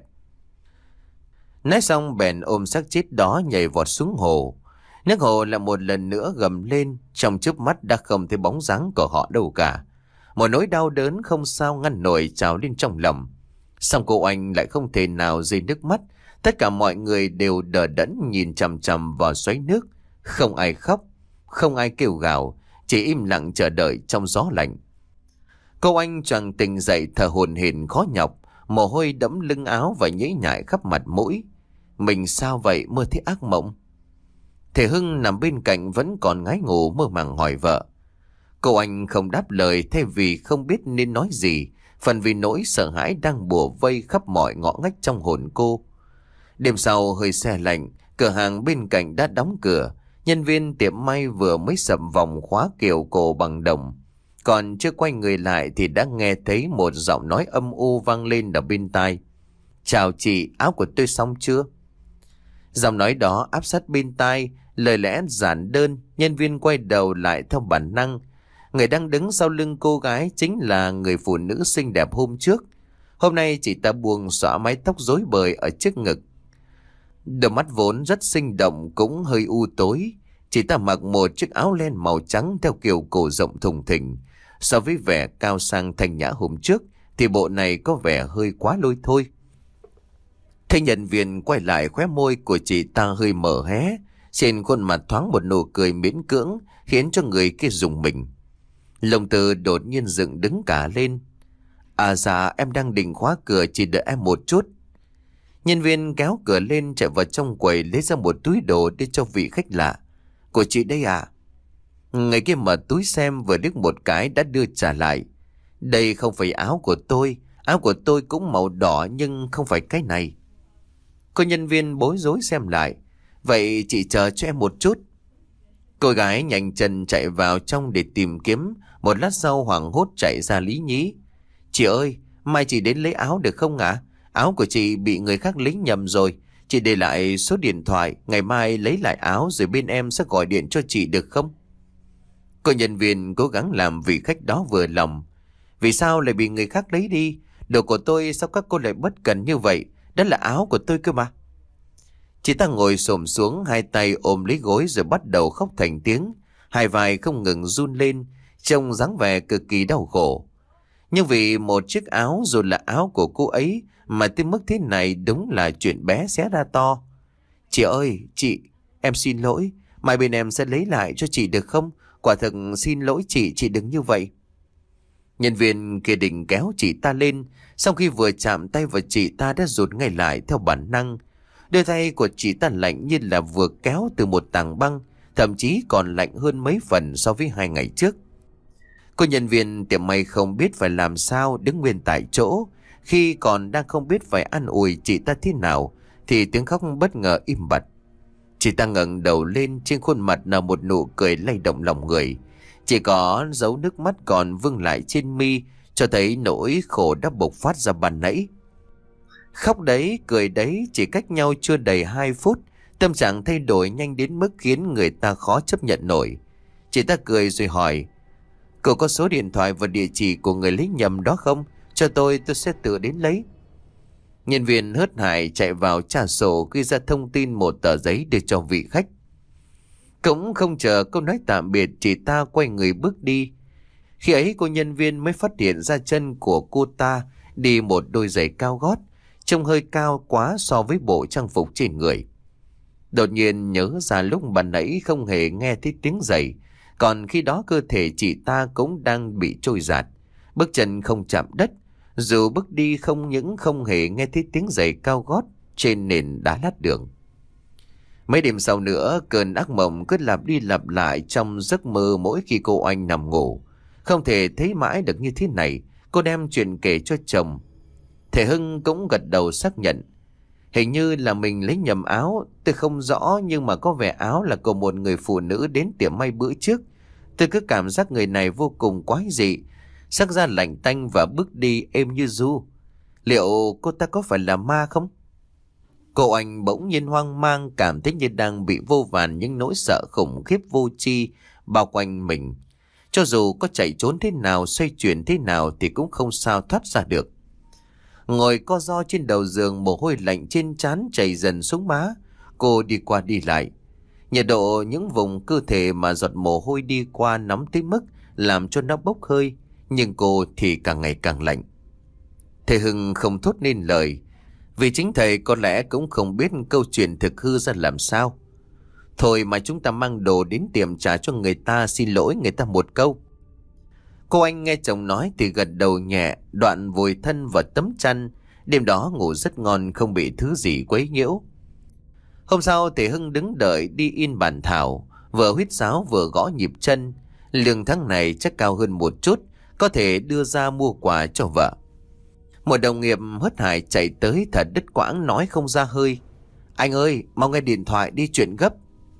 Nói xong bèn ôm xác chết đó nhảy vọt xuống hồ. Nước hồ lại một lần nữa gầm lên, trong chớp mắt đã không thấy bóng dáng của họ đâu cả. Một nỗi đau đớn không sao ngăn nổi trào lên trong lòng. Song cô Oanh lại không thể nào rơi nước mắt. Tất cả mọi người đều đờ đẫn nhìn chằm chằm vào xoáy nước. Không ai khóc, không ai kêu gào, chỉ im lặng chờ đợi trong gió lạnh. Cô Oanh choàng tỉnh dậy thở hổn hển khó nhọc, mồ hôi đẫm lưng áo và nhễ nhại khắp mặt mũi. Mình sao vậy, mơ thấy ác mộng? Thầy Hưng nằm bên cạnh vẫn còn ngái ngủ mơ màng hỏi vợ. Cô Anh không đáp lời, thay vì không biết nên nói gì, phần vì nỗi sợ hãi đang bủa vây khắp mọi ngõ ngách trong hồn cô. Đêm sau hơi se lạnh, cửa hàng bên cạnh đã đóng cửa. Nhân viên tiệm may vừa mới sập vòng khóa kiểu cổ bằng đồng, còn chưa quay người lại thì đã nghe thấy một giọng nói âm u vang lên ở bên tai. Chào chị, áo của tôi xong chưa? Giọng nói đó áp sát bên tai, lời lẽ giản đơn. Nhân viên quay đầu lại theo bản năng. Người đang đứng sau lưng cô gái chính là người phụ nữ xinh đẹp hôm trước. Hôm nay chị ta buông xõa mái tóc rối bời ở trước ngực. Đôi mắt vốn rất sinh động cũng hơi u tối. Chị ta mặc một chiếc áo len màu trắng theo kiểu cổ rộng thùng thình. So với vẻ cao sang thanh nhã hôm trước thì bộ này có vẻ hơi quá lôi thôi. Thấy nhân viên quay lại, khóe môi của chị ta hơi mở hé, trên khuôn mặt thoáng một nụ cười miễn cưỡng, khiến cho người kia rùng mình. Lồng Từ đột nhiên dựng đứng cả lên. À dạ, em đang định khóa cửa, chỉ đợi em một chút. Nhân viên kéo cửa lên, chạy vào trong quầy lấy ra một túi đồ đưa cho vị khách lạ. Của chị đây à? Người kia mở túi xem, vừa đứt một cái đã đưa trả lại. Đây không phải áo của tôi, áo của tôi cũng màu đỏ nhưng không phải cái này. Cô nhân viên bối rối xem lại. Vậy chị chờ cho em một chút. Cô gái nhanh chân chạy vào trong để tìm kiếm, một lát sau hoảng hốt chạy ra lý nhí. Chị ơi, mai chị đến lấy áo được không ạ? Áo của chị bị người khác lấy nhầm rồi. Chị để lại số điện thoại, ngày mai lấy lại áo rồi bên em sẽ gọi điện cho chị được không? Cô nhân viên cố gắng làm vị khách đó vừa lòng. Vì sao lại bị người khác lấy đi? Đồ của tôi sao các cô lại bất cần như vậy? Đó là áo của tôi cơ mà. Chị ta ngồi xổm xuống, hai tay ôm lấy gối rồi bắt đầu khóc thành tiếng. Hai vai không ngừng run lên, trông dáng vẻ cực kỳ đau khổ. Nhưng vì một chiếc áo rồi là áo của cô ấy mà tới mức thế này đúng là chuyện bé xé ra to. Chị ơi, chị, em xin lỗi. Mai bên em sẽ lấy lại cho chị được không? Quả thực xin lỗi chị, chị đừng như vậy. Nhân viên kia định kéo chị ta lên, sau khi vừa chạm tay vào chị ta đã rụt ngay lại theo bản năng. Đôi tay của chị ta lạnh như là vừa kéo từ một tảng băng, thậm chí còn lạnh hơn mấy phần so với hai ngày trước. Cô nhân viên tiệm may không biết phải làm sao, đứng nguyên tại chỗ. Khi còn đang không biết phải an ủi chị ta thế nào thì tiếng khóc bất ngờ im bặt. Chị ta ngẩng đầu lên, trên khuôn mặt là một nụ cười lay động lòng người. Chỉ có dấu nước mắt còn vương lại trên mi, cho thấy nỗi khổ đã bộc phát ra ban nãy. Khóc đấy, cười đấy, chỉ cách nhau chưa đầy hai phút, tâm trạng thay đổi nhanh đến mức khiến người ta khó chấp nhận nổi. Chị ta cười rồi hỏi, cậu có số điện thoại và địa chỉ của người lấy nhầm đó không? Cho tôi, tôi sẽ tự đến lấy. Nhân viên hớt hải chạy vào trả sổ, ghi ra thông tin một tờ giấy đưa cho vị khách. Cũng không chờ câu nói tạm biệt, chị ta quay người bước đi. Khi ấy cô nhân viên mới phát hiện ra chân của cô ta đi một đôi giày cao gót, trông hơi cao quá so với bộ trang phục trên người. Đột nhiên nhớ ra lúc ban nãy không hề nghe thấy tiếng giày, còn khi đó cơ thể chị ta cũng đang bị trôi giạt, bước chân không chạm đất. Dù bước đi không những không hề nghe thấy tiếng giày cao gót trên nền đá lát đường. Mấy đêm sau nữa, cơn ác mộng cứ lặp đi lặp lại trong giấc mơ mỗi khi cô Oanh nằm ngủ. Không thể thấy mãi được như thế này, cô đem chuyện kể cho chồng. Thầy Hưng cũng gật đầu xác nhận. Hình như là mình lấy nhầm áo, tôi không rõ nhưng mà có vẻ áo là của một người phụ nữ đến tiệm may bữa trước. Tôi cứ cảm giác người này vô cùng quái dị, sắc da lạnh tanh và bước đi êm như ru. Liệu cô ta có phải là ma không? Cô Anh bỗng nhiên hoang mang, cảm thấy như đang bị vô vàn những nỗi sợ khủng khiếp vô tri bao quanh mình. Cho dù có chạy trốn thế nào, xoay chuyển thế nào thì cũng không sao thoát ra được. Ngồi co ro trên đầu giường, mồ hôi lạnh trên trán chảy dần xuống má. Cô đi qua đi lại. Nhiệt độ những vùng cơ thể mà giọt mồ hôi đi qua nóng tới mức làm cho nó bốc hơi. Nhưng cô thì càng ngày càng lạnh. Thầy Hưng không thốt nên lời, vì chính thầy có lẽ cũng không biết câu chuyện thực hư ra làm sao. Thôi mà chúng ta mang đồ đến tiệm trả cho người ta, xin lỗi người ta một câu. Cô Anh nghe chồng nói thì gật đầu nhẹ, đoạn vùi thân vào tấm chăn. Đêm đó ngủ rất ngon, không bị thứ gì quấy nhiễu. Hôm sau thầy Hưng đứng đợi đi in bản thảo, vừa huýt sáo vừa gõ nhịp chân. Lương tháng này chắc cao hơn một chút, có thể đưa ra mua quà cho vợ. Một đồng nghiệp hớt hải chạy tới thật đứt quãng, nói không ra hơi. Anh ơi, mau nghe điện thoại đi, chuyện gấp.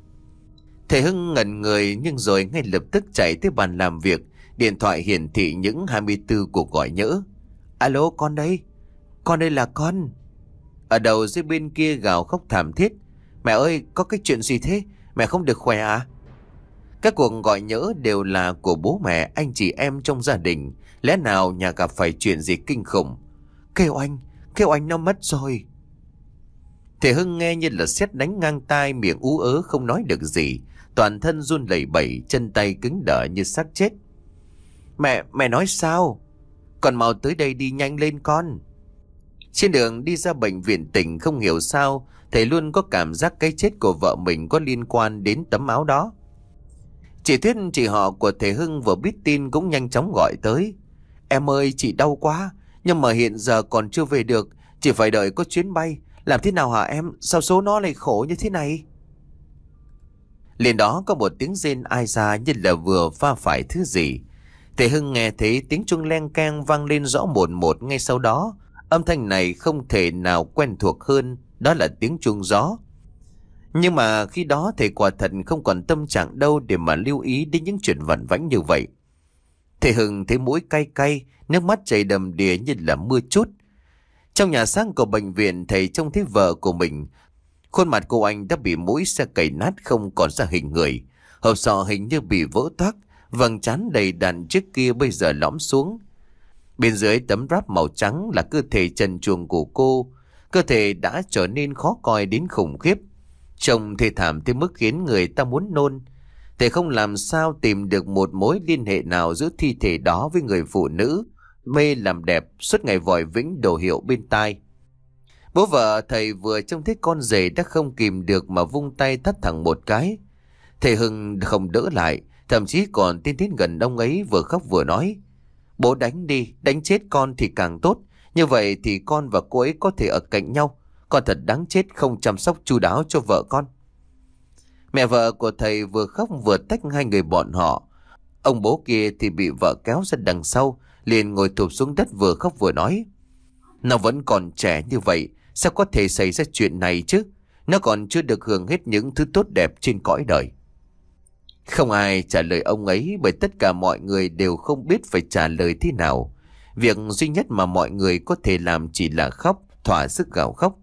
Thầy Hưng ngẩn người nhưng rồi ngay lập tức chạy tới bàn làm việc. Điện thoại hiển thị những hai mươi tư cuộc gọi nhỡ. Alo, con đây. Con đây là con. Ở đầu dưới bên kia gào khóc thảm thiết. Mẹ ơi, có cái chuyện gì thế? Mẹ không được khỏe à? Các cuộc gọi nhỡ đều là của bố mẹ, anh chị em trong gia đình. Lẽ nào nhà gặp phải chuyện gì kinh khủng? Kêu anh, kêu anh nó mất rồi. Thầy Hưng nghe như là sét đánh ngang tai, miệng ú ớ không nói được gì. Toàn thân run lẩy bẩy, chân tay cứng đờ như xác chết. Mẹ, mẹ nói sao? Con mau tới đây đi, nhanh lên con. Trên đường đi ra bệnh viện tỉnh, không hiểu sao thầy luôn có cảm giác cái chết của vợ mình có liên quan đến tấm áo đó. Chị Thuyết, chị họ của thầy Hưng vừa biết tin cũng nhanh chóng gọi tới. Em ơi, chị đau quá, nhưng mà hiện giờ còn chưa về được, chỉ phải đợi có chuyến bay. Làm thế nào hả em? Sao số nó lại khổ như thế này? Liền đó có một tiếng rên ai ra như là vừa va phải thứ gì. Thầy Hưng nghe thấy tiếng chuông leng keng vang lên rõ một một ngay sau đó. Âm thanh này không thể nào quen thuộc hơn, đó là tiếng chuông gió. Nhưng mà khi đó thầy quả thật không còn tâm trạng đâu để mà lưu ý đến những chuyện vẩn vãnh như vậy. Thầy Hưng thấy mũi cay cay, nước mắt chảy đầm đìa như là mưa trút. Trong nhà xác của bệnh viện, thầy trông thấy vợ của mình. Khuôn mặt cô Anh đã bị mũi xe cày nát, không còn ra hình người. Hộp sọ hình như bị vỡ toác, vầng trán đầy đặn trước kia bây giờ lõm xuống. Bên dưới tấm wrap màu trắng là cơ thể trần truồng của cô. Cơ thể đã trở nên khó coi đến khủng khiếp, trông thê thảm tới mức khiến người ta muốn nôn. Thầy không làm sao tìm được một mối liên hệ nào giữa thi thể đó với người phụ nữ mê làm đẹp suốt ngày vòi vĩnh đồ hiệu bên tai. Bố vợ thầy vừa trông thấy con rể đã không kìm được mà vung tay thắt thẳng một cái. Thầy Hưng không đỡ lại, thậm chí còn tiến đến gần ông ấy vừa khóc vừa nói: Bố đánh đi, đánh chết con thì càng tốt. Như vậy thì con và cô ấy có thể ở cạnh nhau. Con thật đáng chết không chăm sóc chu đáo cho vợ con. Mẹ vợ của thầy vừa khóc vừa tách hai người bọn họ. Ông bố kia thì bị vợ kéo ra đằng sau, liền ngồi thụp xuống đất vừa khóc vừa nói: Nó vẫn còn trẻ như vậy, sao có thể xảy ra chuyện này chứ? Nó còn chưa được hưởng hết những thứ tốt đẹp trên cõi đời. Không ai trả lời ông ấy, bởi tất cả mọi người đều không biết phải trả lời thế nào. Việc duy nhất mà mọi người có thể làm chỉ là khóc, thỏa sức gào khóc.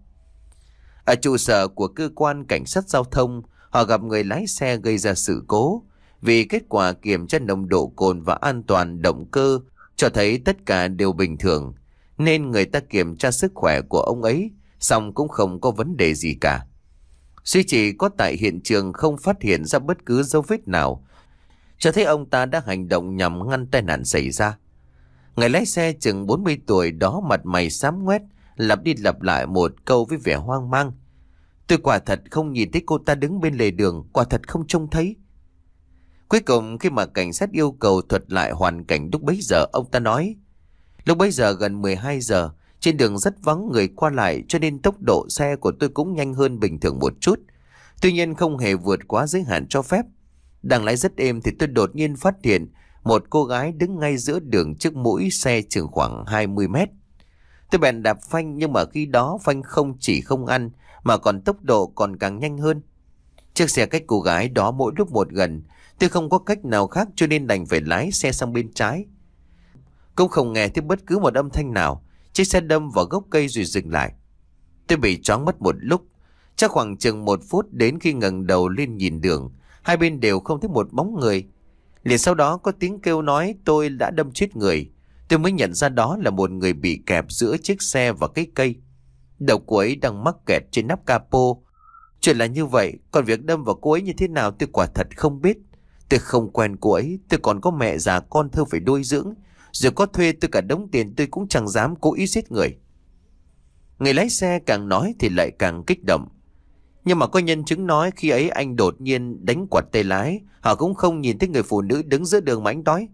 Ở trụ sở của cơ quan cảnh sát giao thông, họ gặp người lái xe gây ra sự cố. Vì kết quả kiểm tra nồng độ cồn và an toàn động cơ cho thấy tất cả đều bình thường, nên người ta kiểm tra sức khỏe của ông ấy, xong cũng không có vấn đề gì cả. Duy chỉ có tại hiện trường không phát hiện ra bất cứ dấu vết nào cho thấy ông ta đã hành động nhằm ngăn tai nạn xảy ra. Người lái xe chừng bốn mươi tuổi đó mặt mày xám ngoét, lặp đi lặp lại một câu với vẻ hoang mang: Tôi quả thật không nhìn thấy cô ta đứng bên lề đường, quả thật không trông thấy. Cuối cùng khi mà cảnh sát yêu cầu thuật lại hoàn cảnh lúc bấy giờ, ông ta nói: Lúc bấy giờ gần mười hai giờ, trên đường rất vắng người qua lại cho nên tốc độ xe của tôi cũng nhanh hơn bình thường một chút. Tuy nhiên không hề vượt quá giới hạn cho phép. Đang lái rất êm thì tôi đột nhiên phát hiện một cô gái đứng ngay giữa đường trước mũi xe chừng khoảng hai mươi mét. Tôi bèn đạp phanh, nhưng mà khi đó phanh không chỉ không ăn mà còn tốc độ còn càng nhanh hơn. Chiếc xe cách cô gái đó mỗi lúc một gần, tôi không có cách nào khác cho nên đành phải lái xe sang bên trái. Cũng không nghe thấy bất cứ một âm thanh nào, chiếc xe đâm vào gốc cây rồi dừng lại. Tôi bị choáng mất một lúc, chắc khoảng chừng một phút, đến khi ngẩng đầu lên nhìn đường, hai bên đều không thấy một bóng người. Liền sau đó có tiếng kêu nói tôi đã đâm chết người. Tôi mới nhận ra đó là một người bị kẹp giữa chiếc xe và cái cây. Đầu cô ấy đang mắc kẹt trên nắp capo. Chuyện là như vậy, còn việc đâm vào cô ấy như thế nào tôi quả thật không biết. Tôi không quen cô ấy, tôi còn có mẹ già con thơ phải nuôi dưỡng. Rồi có thuê tôi cả đống tiền, tôi cũng chẳng dám cố ý giết người. Người lái xe càng nói thì lại càng kích động. Nhưng mà có nhân chứng nói khi ấy anh đột nhiên đánh quạt tay lái, họ cũng không nhìn thấy người phụ nữ đứng giữa đường mà anh nói.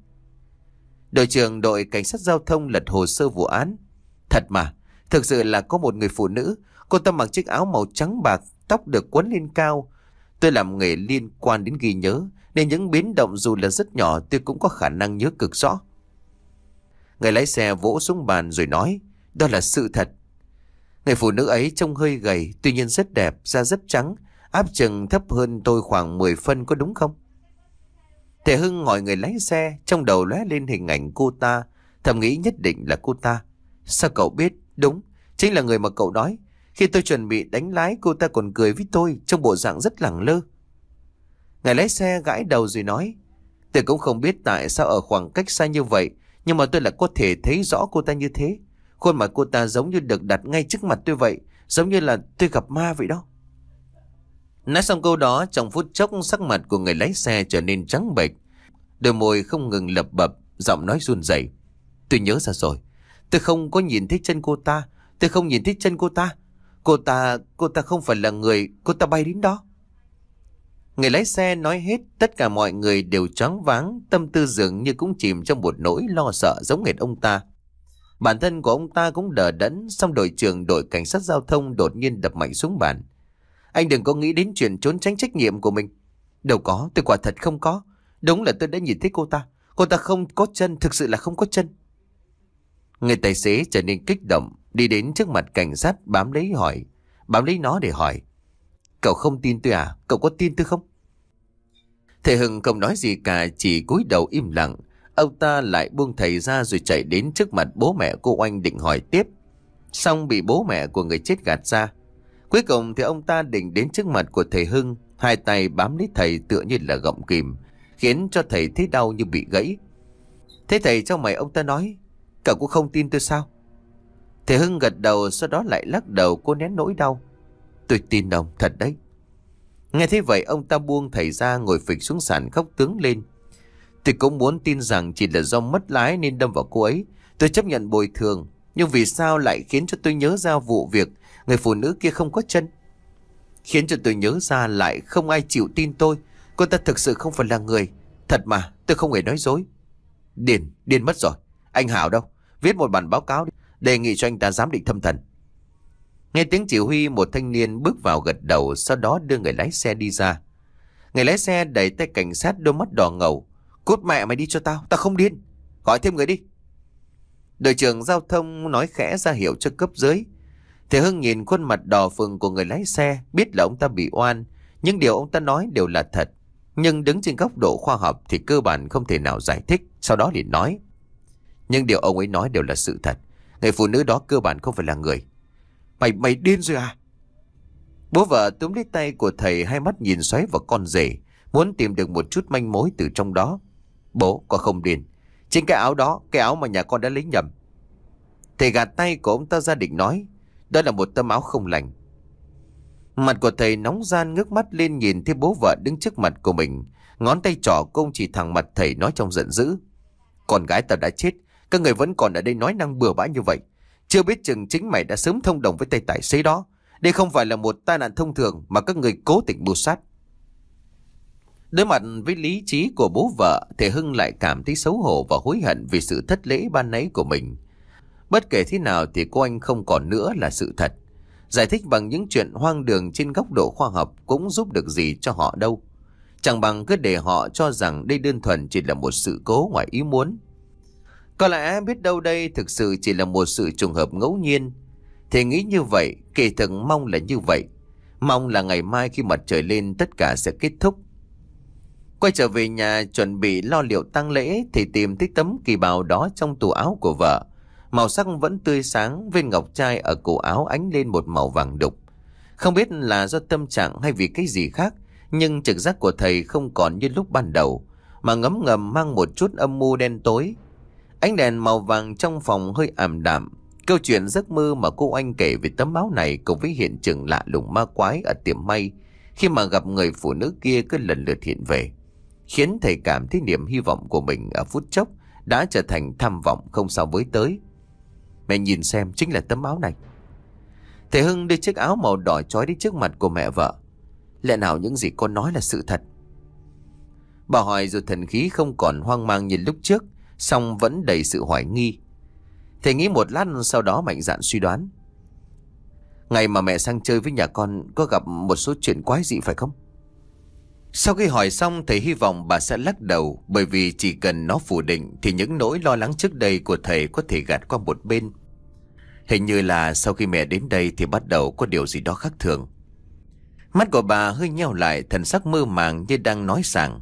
Đội trưởng đội cảnh sát giao thông lật hồ sơ vụ án. Thật mà, thực sự là có một người phụ nữ. Cô ta mặc chiếc áo màu trắng bạc, tóc được quấn lên cao. Tôi làm nghề liên quan đến ghi nhớ, nên những biến động dù là rất nhỏ tôi cũng có khả năng nhớ cực rõ. Người lái xe vỗ xuống bàn rồi nói: Đó là sự thật. Người phụ nữ ấy trông hơi gầy, tuy nhiên rất đẹp, da rất trắng, áp chừng thấp hơn tôi khoảng mười phân, có đúng không? Thầy Hưng hỏi người lái xe, trong đầu lóe lên hình ảnh cô ta, thầm nghĩ nhất định là cô ta. Sao cậu biết? Đúng, chính là người mà cậu nói. Khi tôi chuẩn bị đánh lái, cô ta còn cười với tôi, trong bộ dạng rất lẳng lơ. Người lái xe gãi đầu rồi nói: Tôi cũng không biết tại sao ở khoảng cách xa như vậy, nhưng mà tôi lại có thể thấy rõ cô ta như thế. Khuôn mặt cô ta giống như được đặt ngay trước mặt tôi vậy, giống như là tôi gặp ma vậy đó. Nói xong câu đó, trong phút chốc sắc mặt của người lái xe trở nên trắng bệch, đôi môi không ngừng lập bập, giọng nói run rẩy. Tôi nhớ ra rồi, tôi không có nhìn thấy chân cô ta, tôi không nhìn thấy chân cô ta. Cô ta, cô ta không phải là người, cô ta bay đến đó. Người lái xe nói hết, tất cả mọi người đều choáng váng, tâm tư dường như cũng chìm trong một nỗi lo sợ giống hệt ông ta. Bản thân của ông ta cũng đờ đẫn, xong đội trưởng đội cảnh sát giao thông đột nhiên đập mạnh xuống bàn. Anh đừng có nghĩ đến chuyện trốn tránh trách nhiệm của mình. Đâu có, tôi quả thật không có. Đúng là tôi đã nhìn thấy cô ta. Cô ta không có chân, thực sự là không có chân. Người tài xế trở nên kích động, đi đến trước mặt cảnh sát bám lấy hỏi, bám lấy nó để hỏi: Cậu không tin tôi à? Cậu có tin tôi không? Thầy Hưng không nói gì cả, chỉ cúi đầu im lặng. Ông ta lại buông thầy ra rồi chạy đến trước mặt bố mẹ cô Oanh định hỏi tiếp, xong bị bố mẹ của người chết gạt ra. Cuối cùng thì ông ta định đến trước mặt của thầy Hưng, hai tay bám lấy thầy tựa như là gọng kìm, khiến cho thầy thấy đau như bị gãy. Thế thầy trong mày, ông ta nói: Cậu cũng không tin tôi sao? Thầy Hưng gật đầu, sau đó lại lắc đầu cố nén nỗi đau. Tôi tin ông, thật đấy. Nghe thế vậy, ông ta buông thầy ra, ngồi phịch xuống sàn khóc tướng lên. Tôi cũng muốn tin rằng chỉ là do mất lái nên đâm vào cô ấy. Tôi chấp nhận bồi thường, nhưng vì sao lại khiến cho tôi nhớ ra vụ việc người phụ nữ kia không có chân? Khiến cho tôi nhớ ra lại không ai chịu tin tôi. Cô ta thực sự không phải là người. Thật mà, tôi không hề nói dối. Điên, điên mất rồi. Anh Hảo đâu? Viết một bản báo cáo đi, đề nghị cho anh ta giám định tâm thần. Nghe tiếng chỉ huy, một thanh niên bước vào gật đầu, sau đó đưa người lái xe đi ra. Người lái xe đẩy tay cảnh sát, đôi mắt đỏ ngầu. Cút mẹ mày đi cho tao, tao không điên. Gọi thêm người đi. Đội trưởng giao thông nói khẽ ra hiệu cho cấp dưới. Thầy Hưng nhìn khuôn mặt đỏ phừng của người lái xe, biết là ông ta bị oan. Nhưng điều ông ta nói đều là thật. Nhưng đứng trên góc độ khoa học thì cơ bản không thể nào giải thích. Sau đó liền nói. Nhưng điều ông ấy nói đều là sự thật. Người phụ nữ đó cơ bản không phải là người. Mày, mày điên rồi à? Bố vợ túm lấy tay của thầy, hai mắt nhìn xoáy vào con rể, muốn tìm được một chút manh mối từ trong đó. Bố, con không điên. Trên cái áo đó, cái áo mà nhà con đã lấy nhầm. Thầy gạt tay của ông ta ra định nói. Đó là một tấm áo không lành. Mặt của thầy nóng gian, ngước mắt lên nhìn thấy bố vợ đứng trước mặt của mình. Ngón tay trỏ công chỉ thẳng mặt thầy, nói trong giận dữ. Con gái tao đã chết, các người vẫn còn ở đây nói năng bừa bãi như vậy. Chưa biết chừng chính mày đã sớm thông đồng với tay tài xế đó. Đây không phải là một tai nạn thông thường mà các người cố tình mưu sát. Đối mặt với lý trí của bố vợ, thầy Hưng lại cảm thấy xấu hổ và hối hận vì sự thất lễ ban nãy của mình. Bất kể thế nào thì cô anh không còn nữa là sự thật. Giải thích bằng những chuyện hoang đường trên góc độ khoa học cũng giúp được gì cho họ đâu. Chẳng bằng cứ để họ cho rằng đây đơn thuần chỉ là một sự cố ngoài ý muốn. Có lẽ biết đâu đây thực sự chỉ là một sự trùng hợp ngẫu nhiên. Thì nghĩ như vậy, kỳ thực mong là như vậy. Mong là ngày mai khi mặt trời lên tất cả sẽ kết thúc. Quay trở về nhà chuẩn bị lo liệu tang lễ thì tìm thấy tấm kỳ bào đó trong tủ áo của vợ. Màu sắc vẫn tươi sáng, viên ngọc trai ở cổ áo ánh lên một màu vàng đục. Không biết là do tâm trạng hay vì cái gì khác, nhưng trực giác của thầy không còn như lúc ban đầu, mà ngấm ngầm mang một chút âm mưu đen tối. Ánh đèn màu vàng trong phòng hơi ảm đạm. Câu chuyện giấc mơ mà cô anh kể về tấm áo này cùng với hiện trường lạ lùng ma quái ở tiệm may khi mà gặp người phụ nữ kia cứ lần lượt hiện về, khiến thầy cảm thấy niềm hy vọng của mình ở phút chốc đã trở thành tham vọng không sao với tới. Mẹ nhìn xem, chính là tấm áo này. Thầy Hưng đưa chiếc áo màu đỏ trói đến trước mặt của mẹ vợ. Lẽ nào những gì con nói là sự thật? Bà hỏi rồi thần khí không còn hoang mang như lúc trước, song vẫn đầy sự hoài nghi. Thầy nghĩ một lát, sau đó mạnh dạn suy đoán. Ngày mà mẹ sang chơi với nhà con có gặp một số chuyện quái dị phải không? Sau khi hỏi xong, thầy hy vọng bà sẽ lắc đầu, bởi vì chỉ cần nó phủ định thì những nỗi lo lắng trước đây của thầy có thể gạt qua một bên. Hình như là sau khi mẹ đến đây thì bắt đầu có điều gì đó khác thường. Mắt của bà hơi nheo lại, thần sắc mơ màng như đang nói sảng.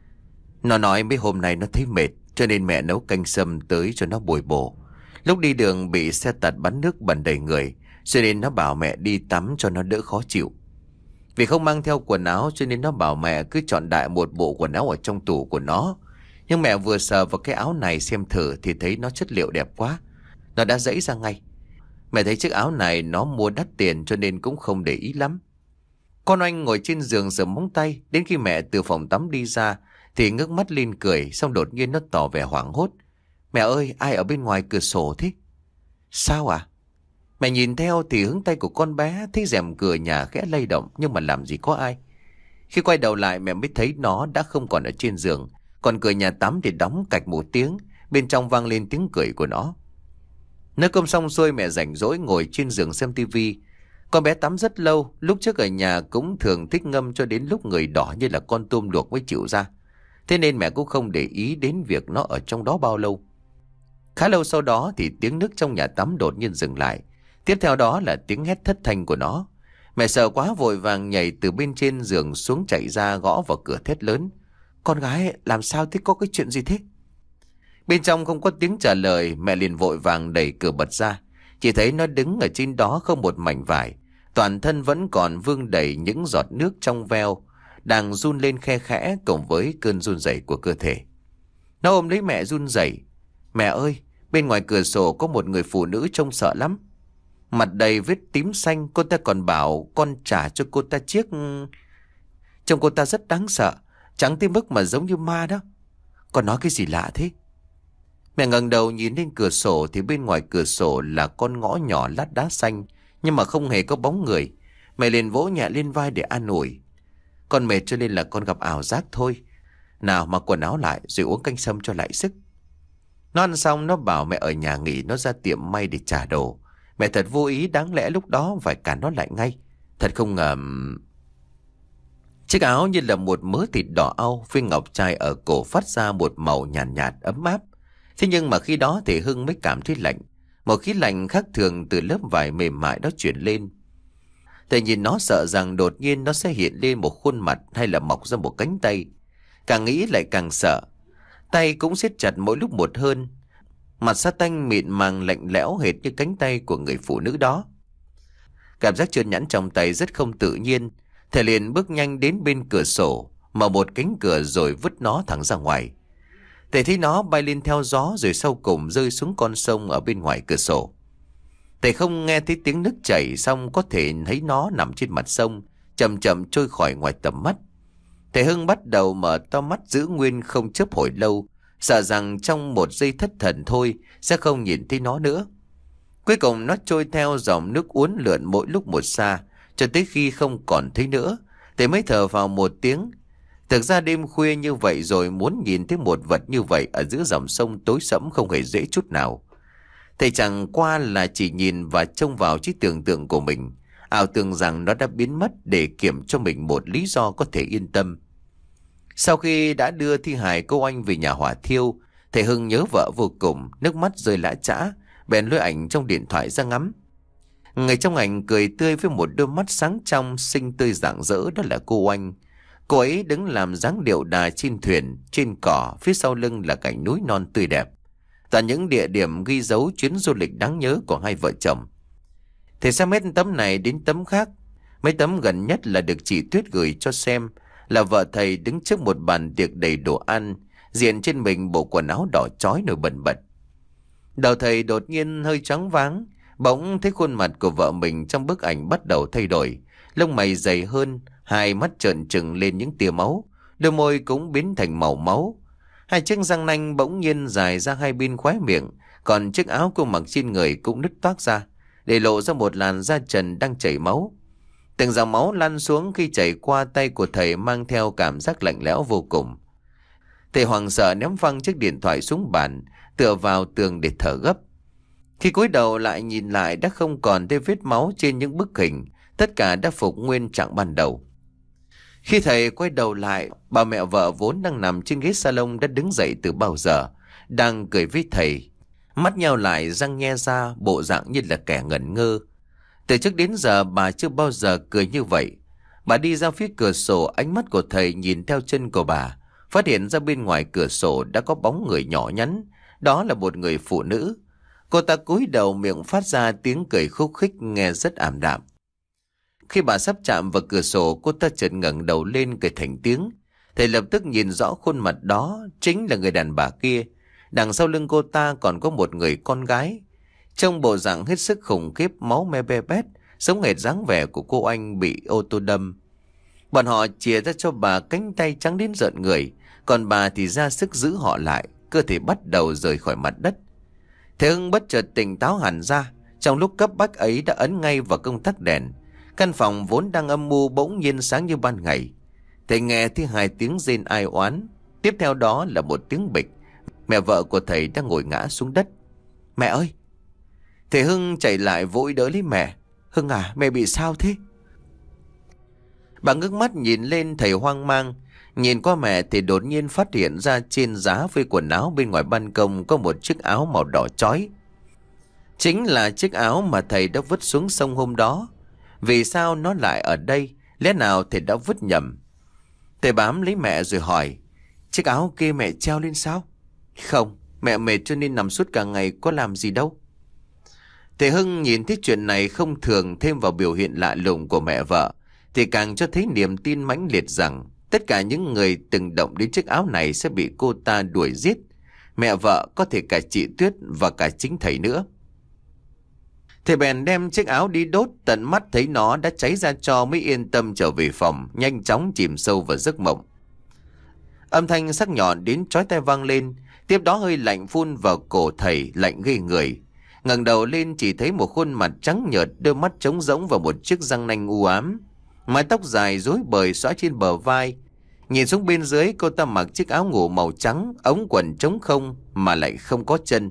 Nó nói mấy hôm nay nó thấy mệt, cho nên mẹ nấu canh sâm tới cho nó bồi bổ. Lúc đi đường bị xe tạt bắn nước bẩn đầy người, cho nên nó bảo mẹ đi tắm cho nó đỡ khó chịu. Vì không mang theo quần áo cho nên nó bảo mẹ cứ chọn đại một bộ quần áo ở trong tủ của nó. Nhưng mẹ vừa sờ vào cái áo này xem thử thì thấy nó chất liệu đẹp quá. Nó đã dãy ra ngay. Mẹ thấy chiếc áo này nó mua đắt tiền cho nên cũng không để ý lắm. Con Oanh ngồi trên giường sờ móng tay. Đến khi mẹ từ phòng tắm đi ra thì ngước mắt lên cười, xong đột nhiên nó tỏ vẻ hoảng hốt. Mẹ ơi, ai ở bên ngoài cửa sổ thế? Sao à? Mẹ nhìn theo thì hướng tay của con bé thấy rèm cửa nhà khẽ lay động, nhưng mà làm gì có ai. Khi quay đầu lại mẹ mới thấy nó đã không còn ở trên giường, còn cửa nhà tắm thì đóng cạch một tiếng, bên trong vang lên tiếng cười của nó. Nấu cơm xong xuôi, mẹ rảnh rỗi ngồi trên giường xem tivi. Con bé tắm rất lâu, lúc trước ở nhà cũng thường thích ngâm cho đến lúc người đỏ như là con tôm luộc mới chịu ra. Thế nên mẹ cũng không để ý đến việc nó ở trong đó bao lâu. Khá lâu sau đó thì tiếng nước trong nhà tắm đột nhiên dừng lại. Tiếp theo đó là tiếng hét thất thanh của nó. Mẹ sợ quá vội vàng nhảy từ bên trên giường xuống, chạy ra gõ vào cửa thét lớn. Con gái, làm sao thế, có cái chuyện gì thế? Bên trong không có tiếng trả lời, mẹ liền vội vàng đẩy cửa bật ra. Chỉ thấy nó đứng ở trên đó không một mảnh vải, toàn thân vẫn còn vương đầy những giọt nước trong veo, đang run lên khe khẽ cùng với cơn run rẩy của cơ thể. Nó ôm lấy mẹ run rẩy. Mẹ ơi, bên ngoài cửa sổ có một người phụ nữ trông sợ lắm. Mặt đầy vết tím xanh, cô ta còn bảo con trả cho cô ta chiếc... Trông cô ta rất đáng sợ, trắng tới mức mà giống như ma đó. Con nói cái gì lạ thế? Mẹ ngẩng đầu nhìn lên cửa sổ thì bên ngoài cửa sổ là con ngõ nhỏ lát đá xanh, nhưng mà không hề có bóng người. Mẹ liền vỗ nhẹ lên vai để an ủi. Con mệt cho nên là con gặp ảo giác thôi. Nào mặc quần áo lại rồi uống canh sâm cho lại sức. Nó ăn xong nó bảo mẹ ở nhà nghỉ, nó ra tiệm may để trả đồ. Mẹ thật vô ý, đáng lẽ lúc đó phải cản nó lại ngay. Thật không ngờ. Chiếc áo như là một mớ thịt đỏ au, viên ngọc trai ở cổ phát ra một màu nhàn nhạt, nhạt ấm áp. Thế nhưng mà khi đó thì Hưng mới cảm thấy lạnh. Một khí lạnh khác thường từ lớp vải mềm mại đó chuyển lên. Thầy nhìn nó sợ rằng đột nhiên nó sẽ hiện lên một khuôn mặt hay là mọc ra một cánh tay. Càng nghĩ lại càng sợ. Tay cũng siết chặt mỗi lúc một hơn. Mặt sa tanh mịn màng lạnh lẽo hệt như cánh tay của người phụ nữ đó. Cảm giác trơn nhẵn trong tay rất không tự nhiên. Thầy liền bước nhanh đến bên cửa sổ, mở một cánh cửa rồi vứt nó thẳng ra ngoài. Thầy thấy nó bay lên theo gió rồi sau cùng rơi xuống con sông ở bên ngoài cửa sổ. Thầy không nghe thấy tiếng nước chảy, xong có thể thấy nó nằm trên mặt sông, chậm chậm trôi khỏi ngoài tầm mắt. Thầy Hưng bắt đầu mở to mắt giữ nguyên không chớp hồi lâu, sợ rằng trong một giây thất thần thôi sẽ không nhìn thấy nó nữa. Cuối cùng nó trôi theo dòng nước uốn lượn mỗi lúc một xa, cho tới khi không còn thấy nữa, thầy mới thở vào một tiếng. Thực ra đêm khuya như vậy rồi muốn nhìn thấy một vật như vậy ở giữa dòng sông tối sẫm không hề dễ chút nào. Thầy chẳng qua là chỉ nhìn và trông vào trí tưởng tượng của mình, ảo tưởng rằng nó đã biến mất để kiểm cho mình một lý do có thể yên tâm. Sau khi đã đưa thi hài cô anh về nhà hỏa thiêu, thầy Hưng nhớ vợ vô cùng, nước mắt rơi lã chã, bèn lôi ảnh trong điện thoại ra ngắm. Người trong ảnh cười tươi với một đôi mắt sáng trong, xinh tươi rạng rỡ, đó là cô anh. Cô ấy đứng làm dáng điệu đà trên thuyền, trên cỏ, phía sau lưng là cảnh núi non tươi đẹp. Toàn những địa điểm ghi dấu chuyến du lịch đáng nhớ của hai vợ chồng. Thầy xem hết tấm này đến tấm khác. Mấy tấm gần nhất là được chị Tuyết gửi cho xem, là vợ thầy đứng trước một bàn tiệc đầy đồ ăn, diện trên mình bộ quần áo đỏ chói nổi bần bật. Đầu thầy đột nhiên hơi choáng váng, bỗng thấy khuôn mặt của vợ mình trong bức ảnh bắt đầu thay đổi, lông mày dày hơn, hai mắt trợn trừng lên những tia máu, đôi môi cũng biến thành màu máu. Hai chiếc răng nanh bỗng nhiên dài ra hai bên khóe miệng, còn chiếc áo cô mặc trên người cũng nứt toác ra, để lộ ra một làn da trần đang chảy máu. Từng dòng máu lăn xuống khi chảy qua tay của thầy mang theo cảm giác lạnh lẽo vô cùng. Thầy hoảng sợ ném phăng chiếc điện thoại xuống bàn, tựa vào tường để thở gấp. Khi cúi đầu lại nhìn lại đã không còn thấy vết máu trên những bức hình, tất cả đã phục nguyên trạng ban đầu. Khi thầy quay đầu lại, bà mẹ vợ vốn đang nằm trên ghế salon đã đứng dậy từ bao giờ, đang cười với thầy, mắt nheo lại răng nhe ra, bộ dạng như là kẻ ngẩn ngơ. Từ trước đến giờ bà chưa bao giờ cười như vậy. Bà đi ra phía cửa sổ, ánh mắt của thầy nhìn theo chân của bà, phát hiện ra bên ngoài cửa sổ đã có bóng người nhỏ nhắn, đó là một người phụ nữ. Cô ta cúi đầu miệng phát ra tiếng cười khúc khích nghe rất ảm đạm. Khi bà sắp chạm vào cửa sổ, cô ta chợt ngẩng đầu lên cười thành tiếng. Thầy lập tức nhìn rõ khuôn mặt đó chính là người đàn bà kia. Đằng sau lưng cô ta còn có một người con gái, trong bộ dạng hết sức khủng khiếp, máu me be bét, giống hệt dáng vẻ của cô anh bị ô tô đâm. Bọn họ chìa ra cho bà cánh tay trắng đến rợn người, còn bà thì ra sức giữ họ lại, cơ thể bắt đầu rời khỏi mặt đất. Thế Hưng bất chợt tỉnh táo hẳn ra, trong lúc cấp bách ấy đã ấn ngay vào công tắc đèn. Căn phòng vốn đang âm mưu bỗng nhiên sáng như ban ngày. Thầy nghe thấy hai tiếng rên ai oán, tiếp theo đó là một tiếng bịch. Mẹ vợ của thầy đang ngồi ngã xuống đất. Mẹ ơi! Thầy Hưng chạy lại vội đỡ lấy mẹ. Hưng à, mẹ bị sao thế? Bà ngước mắt nhìn lên, thầy hoang mang. Nhìn qua mẹ thì đột nhiên phát hiện ra trên giá phơi quần áo bên ngoài ban công có một chiếc áo màu đỏ chói. Chính là chiếc áo mà thầy đã vứt xuống sông hôm đó. Vì sao nó lại ở đây? Lẽ nào thầy đã vứt nhầm? Thầy bám lấy mẹ rồi hỏi, chiếc áo kia mẹ treo lên sao? Không, mẹ mệt cho nên nằm suốt cả ngày, có làm gì đâu. Thầy Hưng nhìn thấy chuyện này không thường, thêm vào biểu hiện lạ lùng của mẹ vợ thì càng cho thấy niềm tin mãnh liệt rằng tất cả những người từng động đến chiếc áo này sẽ bị cô ta đuổi giết. Mẹ vợ, có thể cả chị Tuyết và cả chính thầy nữa. Thầy bèn đem chiếc áo đi đốt, tận mắt thấy nó đã cháy ra cho mới yên tâm trở về phòng, nhanh chóng chìm sâu vào giấc mộng. Âm thanh sắc nhọn đến chói tai vang lên, tiếp đó hơi lạnh phun vào cổ thầy, lạnh ghê người. Ngẩng đầu lên chỉ thấy một khuôn mặt trắng nhợt, đôi mắt trống rỗng và một chiếc răng nanh u ám. Mái tóc dài rối bời xõa trên bờ vai. Nhìn xuống bên dưới, cô ta mặc chiếc áo ngủ màu trắng, ống quần trống không mà lại không có chân.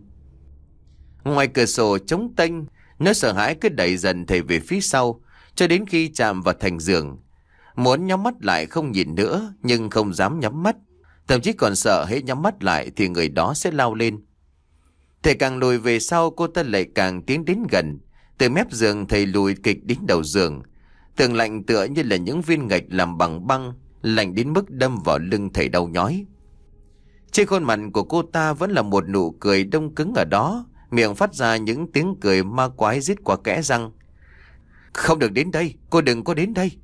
Ngoài cửa sổ trống tênh, nỗi sợ hãi cứ đẩy dần thầy về phía sau, cho đến khi chạm vào thành giường. Muốn nhắm mắt lại không nhìn nữa, nhưng không dám nhắm mắt. Thậm chí còn sợ hễ nhắm mắt lại thì người đó sẽ lao lên. Thầy càng lùi về sau, cô ta lại càng tiến đến gần. Từ mép giường thầy lùi kịch đến đầu giường. Tường lạnh tựa như là những viên gạch làm bằng băng, lạnh đến mức đâm vào lưng thầy đau nhói. Trên khuôn mặt của cô ta vẫn là một nụ cười đông cứng ở đó, miệng phát ra những tiếng cười ma quái rít qua kẽ răng. Không được đến đây, cô đừng có đến đây.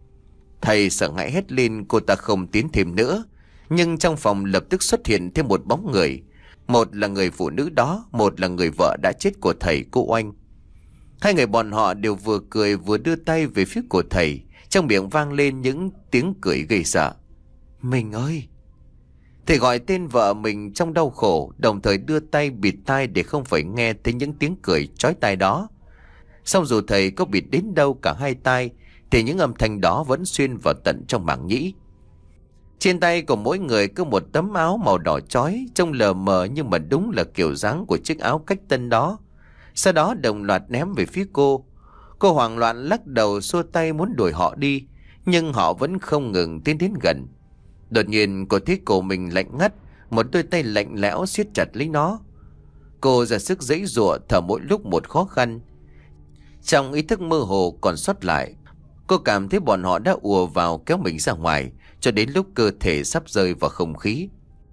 Thầy sợ hãi hét lên, cô ta không tiến thêm nữa. Nhưng trong phòng lập tức xuất hiện thêm một bóng người. Một là người phụ nữ đó, một là người vợ đã chết của thầy, cô Oanh. Hai người bọn họ đều vừa cười vừa đưa tay về phía của thầy, trong miệng vang lên những tiếng cười gây sợ. Mình ơi! Thầy gọi tên vợ mình trong đau khổ, đồng thời đưa tay bịt tai để không phải nghe thấy những tiếng cười chói tai đó. Xong dù thầy có bịt đến đâu cả hai tai, thì những âm thanh đó vẫn xuyên vào tận trong màng nhĩ. Trên tay của mỗi người có một tấm áo màu đỏ chói, trông lờ mờ nhưng mà đúng là kiểu dáng của chiếc áo cách tân đó. Sau đó đồng loạt ném về phía cô. Cô hoảng loạn lắc đầu xua tay muốn đuổi họ đi, nhưng họ vẫn không ngừng tiến đến gần. Đột nhiên cô thấy cổ mình lạnh ngắt, một đôi tay lạnh lẽo siết chặt lấy nó. Cô ra sức giãy giụa, thở mỗi lúc một khó khăn. Trong ý thức mơ hồ còn sót lại, cô cảm thấy bọn họ đã ùa vào kéo mình ra ngoài, cho đến lúc cơ thể sắp rơi vào không khí.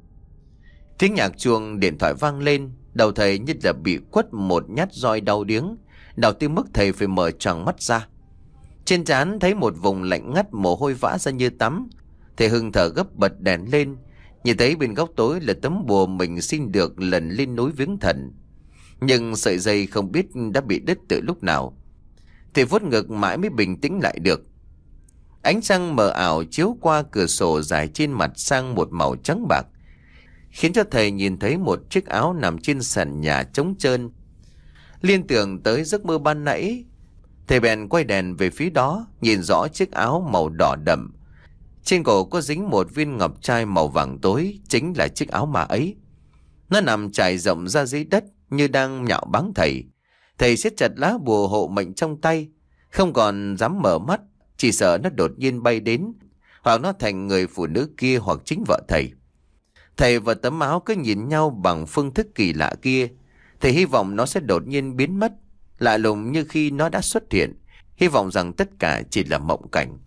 Tiếng nhạc chuông điện thoại vang lên, đầu thầy như là bị quất một nhát roi đau điếng, đau tới mức thầy phải mở tròn mắt ra. Trên trán thấy một vùng lạnh ngắt, mồ hôi vã ra như tắm. Thầy hưng thở gấp bật đèn lên, nhìn thấy bên góc tối là tấm bùa mình xin được lần lên núi viếng thần. Nhưng sợi dây không biết đã bị đứt từ lúc nào. Thầy vuốt ngực mãi mới bình tĩnh lại được. Ánh trăng mờ ảo chiếu qua cửa sổ dài trên mặt sang một màu trắng bạc, khiến cho thầy nhìn thấy một chiếc áo nằm trên sàn nhà trống trơn. Liên tưởng tới giấc mơ ban nãy, thầy bèn quay đèn về phía đó, nhìn rõ chiếc áo màu đỏ đậm. Trên cổ có dính một viên ngọc trai màu vàng tối, chính là chiếc áo mà ấy. Nó nằm trải rộng ra dưới đất như đang nhạo báng thầy. Thầy siết chặt lá bùa hộ mệnh trong tay, không còn dám mở mắt, chỉ sợ nó đột nhiên bay đến, hoặc nó thành người phụ nữ kia hoặc chính vợ thầy. Thầy và tấm áo cứ nhìn nhau bằng phương thức kỳ lạ kia. Thầy hy vọng nó sẽ đột nhiên biến mất, lạ lùng như khi nó đã xuất hiện. Hy vọng rằng tất cả chỉ là mộng cảnh.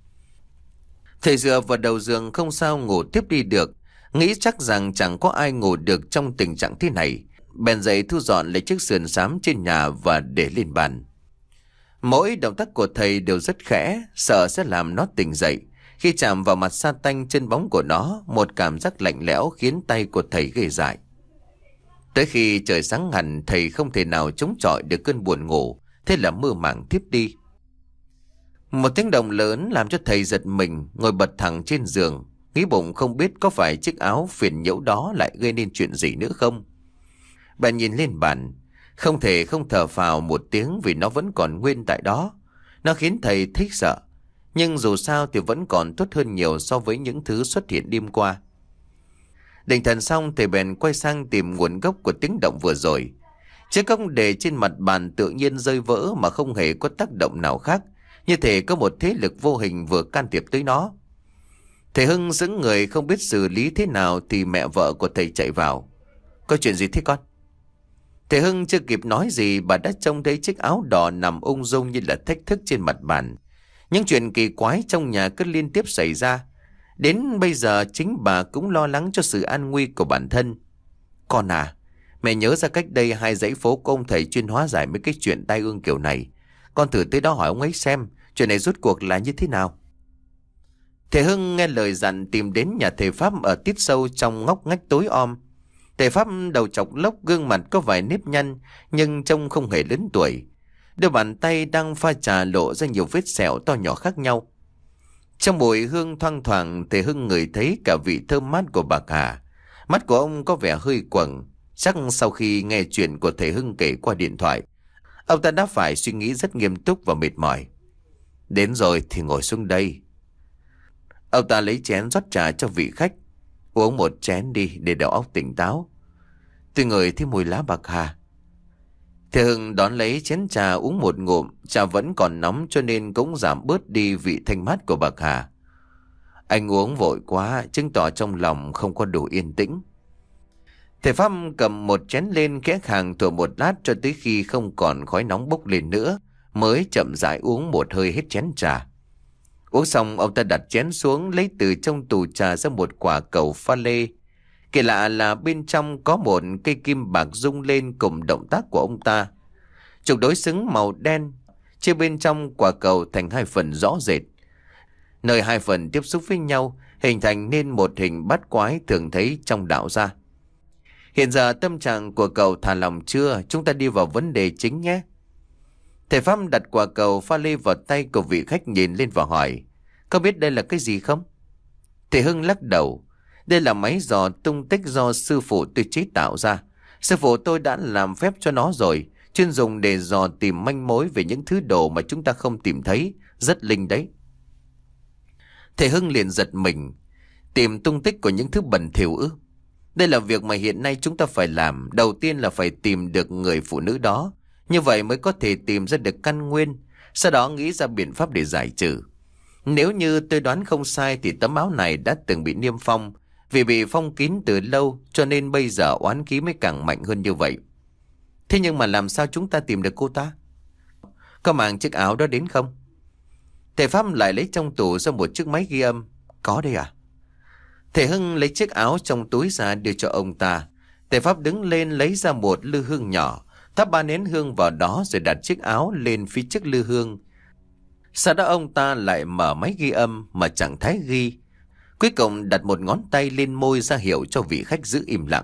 Thầy dựa vào đầu giường không sao ngủ tiếp đi được, nghĩ chắc rằng chẳng có ai ngủ được trong tình trạng thế này. Bèn dậy thu dọn lấy chiếc sườn xám trên nhà và để lên bàn. Mỗi động tác của thầy đều rất khẽ, sợ sẽ làm nó tỉnh dậy. Khi chạm vào mặt sa tanh chân bóng của nó, một cảm giác lạnh lẽo khiến tay của thầy ghê dại. Tới khi trời sáng hẳn, thầy không thể nào chống chọi được cơn buồn ngủ, thế là mơ màng thiếp đi. Một tiếng động lớn làm cho thầy giật mình, ngồi bật thẳng trên giường, nghĩ bụng không biết có phải chiếc áo phiền nhiễu đó lại gây nên chuyện gì nữa không. Bạn nhìn lên bàn, không thể không thở phào một tiếng vì nó vẫn còn nguyên tại đó. Nó khiến thầy thấy sợ, nhưng dù sao thì vẫn còn tốt hơn nhiều so với những thứ xuất hiện đêm qua. Định thần xong, thầy bèn quay sang tìm nguồn gốc của tiếng động vừa rồi. Chiếc cốc để trên mặt bàn tự nhiên rơi vỡ mà không hề có tác động nào khác, như thể có một thế lực vô hình vừa can thiệp tới nó. Thầy Hưng sững người không biết xử lý thế nào thì mẹ vợ của thầy chạy vào. Có chuyện gì thế con? Thầy Hưng chưa kịp nói gì, bà đã trông thấy chiếc áo đỏ nằm ung dung như là thách thức trên mặt bàn. Những chuyện kỳ quái trong nhà cứ liên tiếp xảy ra. Đến bây giờ chính bà cũng lo lắng cho sự an nguy của bản thân. Con à, mẹ nhớ ra cách đây hai dãy phố của ông thầy chuyên hóa giải mấy cái chuyện tai ương kiểu này. Con thử tới đó hỏi ông ấy xem chuyện này rốt cuộc là như thế nào. Thầy Hưng nghe lời dặn tìm đến nhà thầy Pháp ở tít sâu trong ngóc ngách tối om. Thầy Pháp đầu chọc lốc, gương mặt có vài nếp nhăn nhưng trông không hề lớn tuổi. Đôi bàn tay đang pha trà lộ ra nhiều vết sẹo to nhỏ khác nhau. Trong mùi hương thoang thoảng, thầy Hưng ngửi thấy cả vị thơm mát của bà Hà. Mắt của ông có vẻ hơi quầng, chắc sau khi nghe chuyện của thầy Hưng kể qua điện thoại, ông ta đã phải suy nghĩ rất nghiêm túc và mệt mỏi. Đến rồi thì ngồi xuống đây. Ông ta lấy chén rót trà cho vị khách. Uống một chén đi để đầu óc tỉnh táo. Tôi ngửi thấy mùi lá bạc hà. Thầy Hưng đón lấy chén trà uống một ngụm. Trà vẫn còn nóng cho nên cũng giảm bớt đi vị thanh mát của bạc hà. Anh uống vội quá, chứng tỏ trong lòng không có đủ yên tĩnh. Thầy Pháp cầm một chén lên khẽ khàng thổi một lát cho tới khi không còn khói nóng bốc lên nữa, mới chậm rãi uống một hơi hết chén trà. Uống xong ông ta đặt chén xuống, lấy từ trong tủ trà ra một quả cầu pha lê. Kỳ lạ là bên trong có một cây kim bạc rung lên cùng động tác của ông ta. Trục đối xứng màu đen, chia bên trong quả cầu thành hai phần rõ rệt. Nơi hai phần tiếp xúc với nhau hình thành nên một hình bát quái thường thấy trong đạo gia. Hiện giờ tâm trạng của cậu thả lòng chưa? Chúng ta đi vào vấn đề chính nhé. Thầy Pháp đặt quả cầu pha lê vào tay của vị khách, nhìn lên và hỏi: có biết đây là cái gì không? Thầy Hưng lắc đầu. Đây là máy dò tung tích do sư phụ tôi chế tạo ra. Sư phụ tôi đã làm phép cho nó rồi, chuyên dùng để dò tìm manh mối về những thứ đồ mà chúng ta không tìm thấy. Rất linh đấy. Thầy Hưng liền giật mình. Tìm tung tích của những thứ bẩn thỉu ư? Đây là việc mà hiện nay chúng ta phải làm. Đầu tiên là phải tìm được người phụ nữ đó. Như vậy mới có thể tìm ra được căn nguyên, sau đó nghĩ ra biện pháp để giải trừ. Nếu như tôi đoán không sai thì tấm áo này đã từng bị niêm phong. Vì bị phong kín từ lâu cho nên bây giờ oán khí mới càng mạnh hơn như vậy. Thế nhưng mà làm sao chúng ta tìm được cô ta? Có mang chiếc áo đó đến không? Thầy Pháp lại lấy trong tủ ra một chiếc máy ghi âm. Có đây à? Thầy Hưng lấy chiếc áo trong túi ra đưa cho ông ta. Thầy Pháp đứng lên lấy ra một lư hương nhỏ, thắp ba nén hương vào đó rồi đặt chiếc áo lên phía trước lư hương. Sau đó ông ta lại mở máy ghi âm mà chẳng thấy ghi. Cuối cùng đặt một ngón tay lên môi ra hiệu cho vị khách giữ im lặng.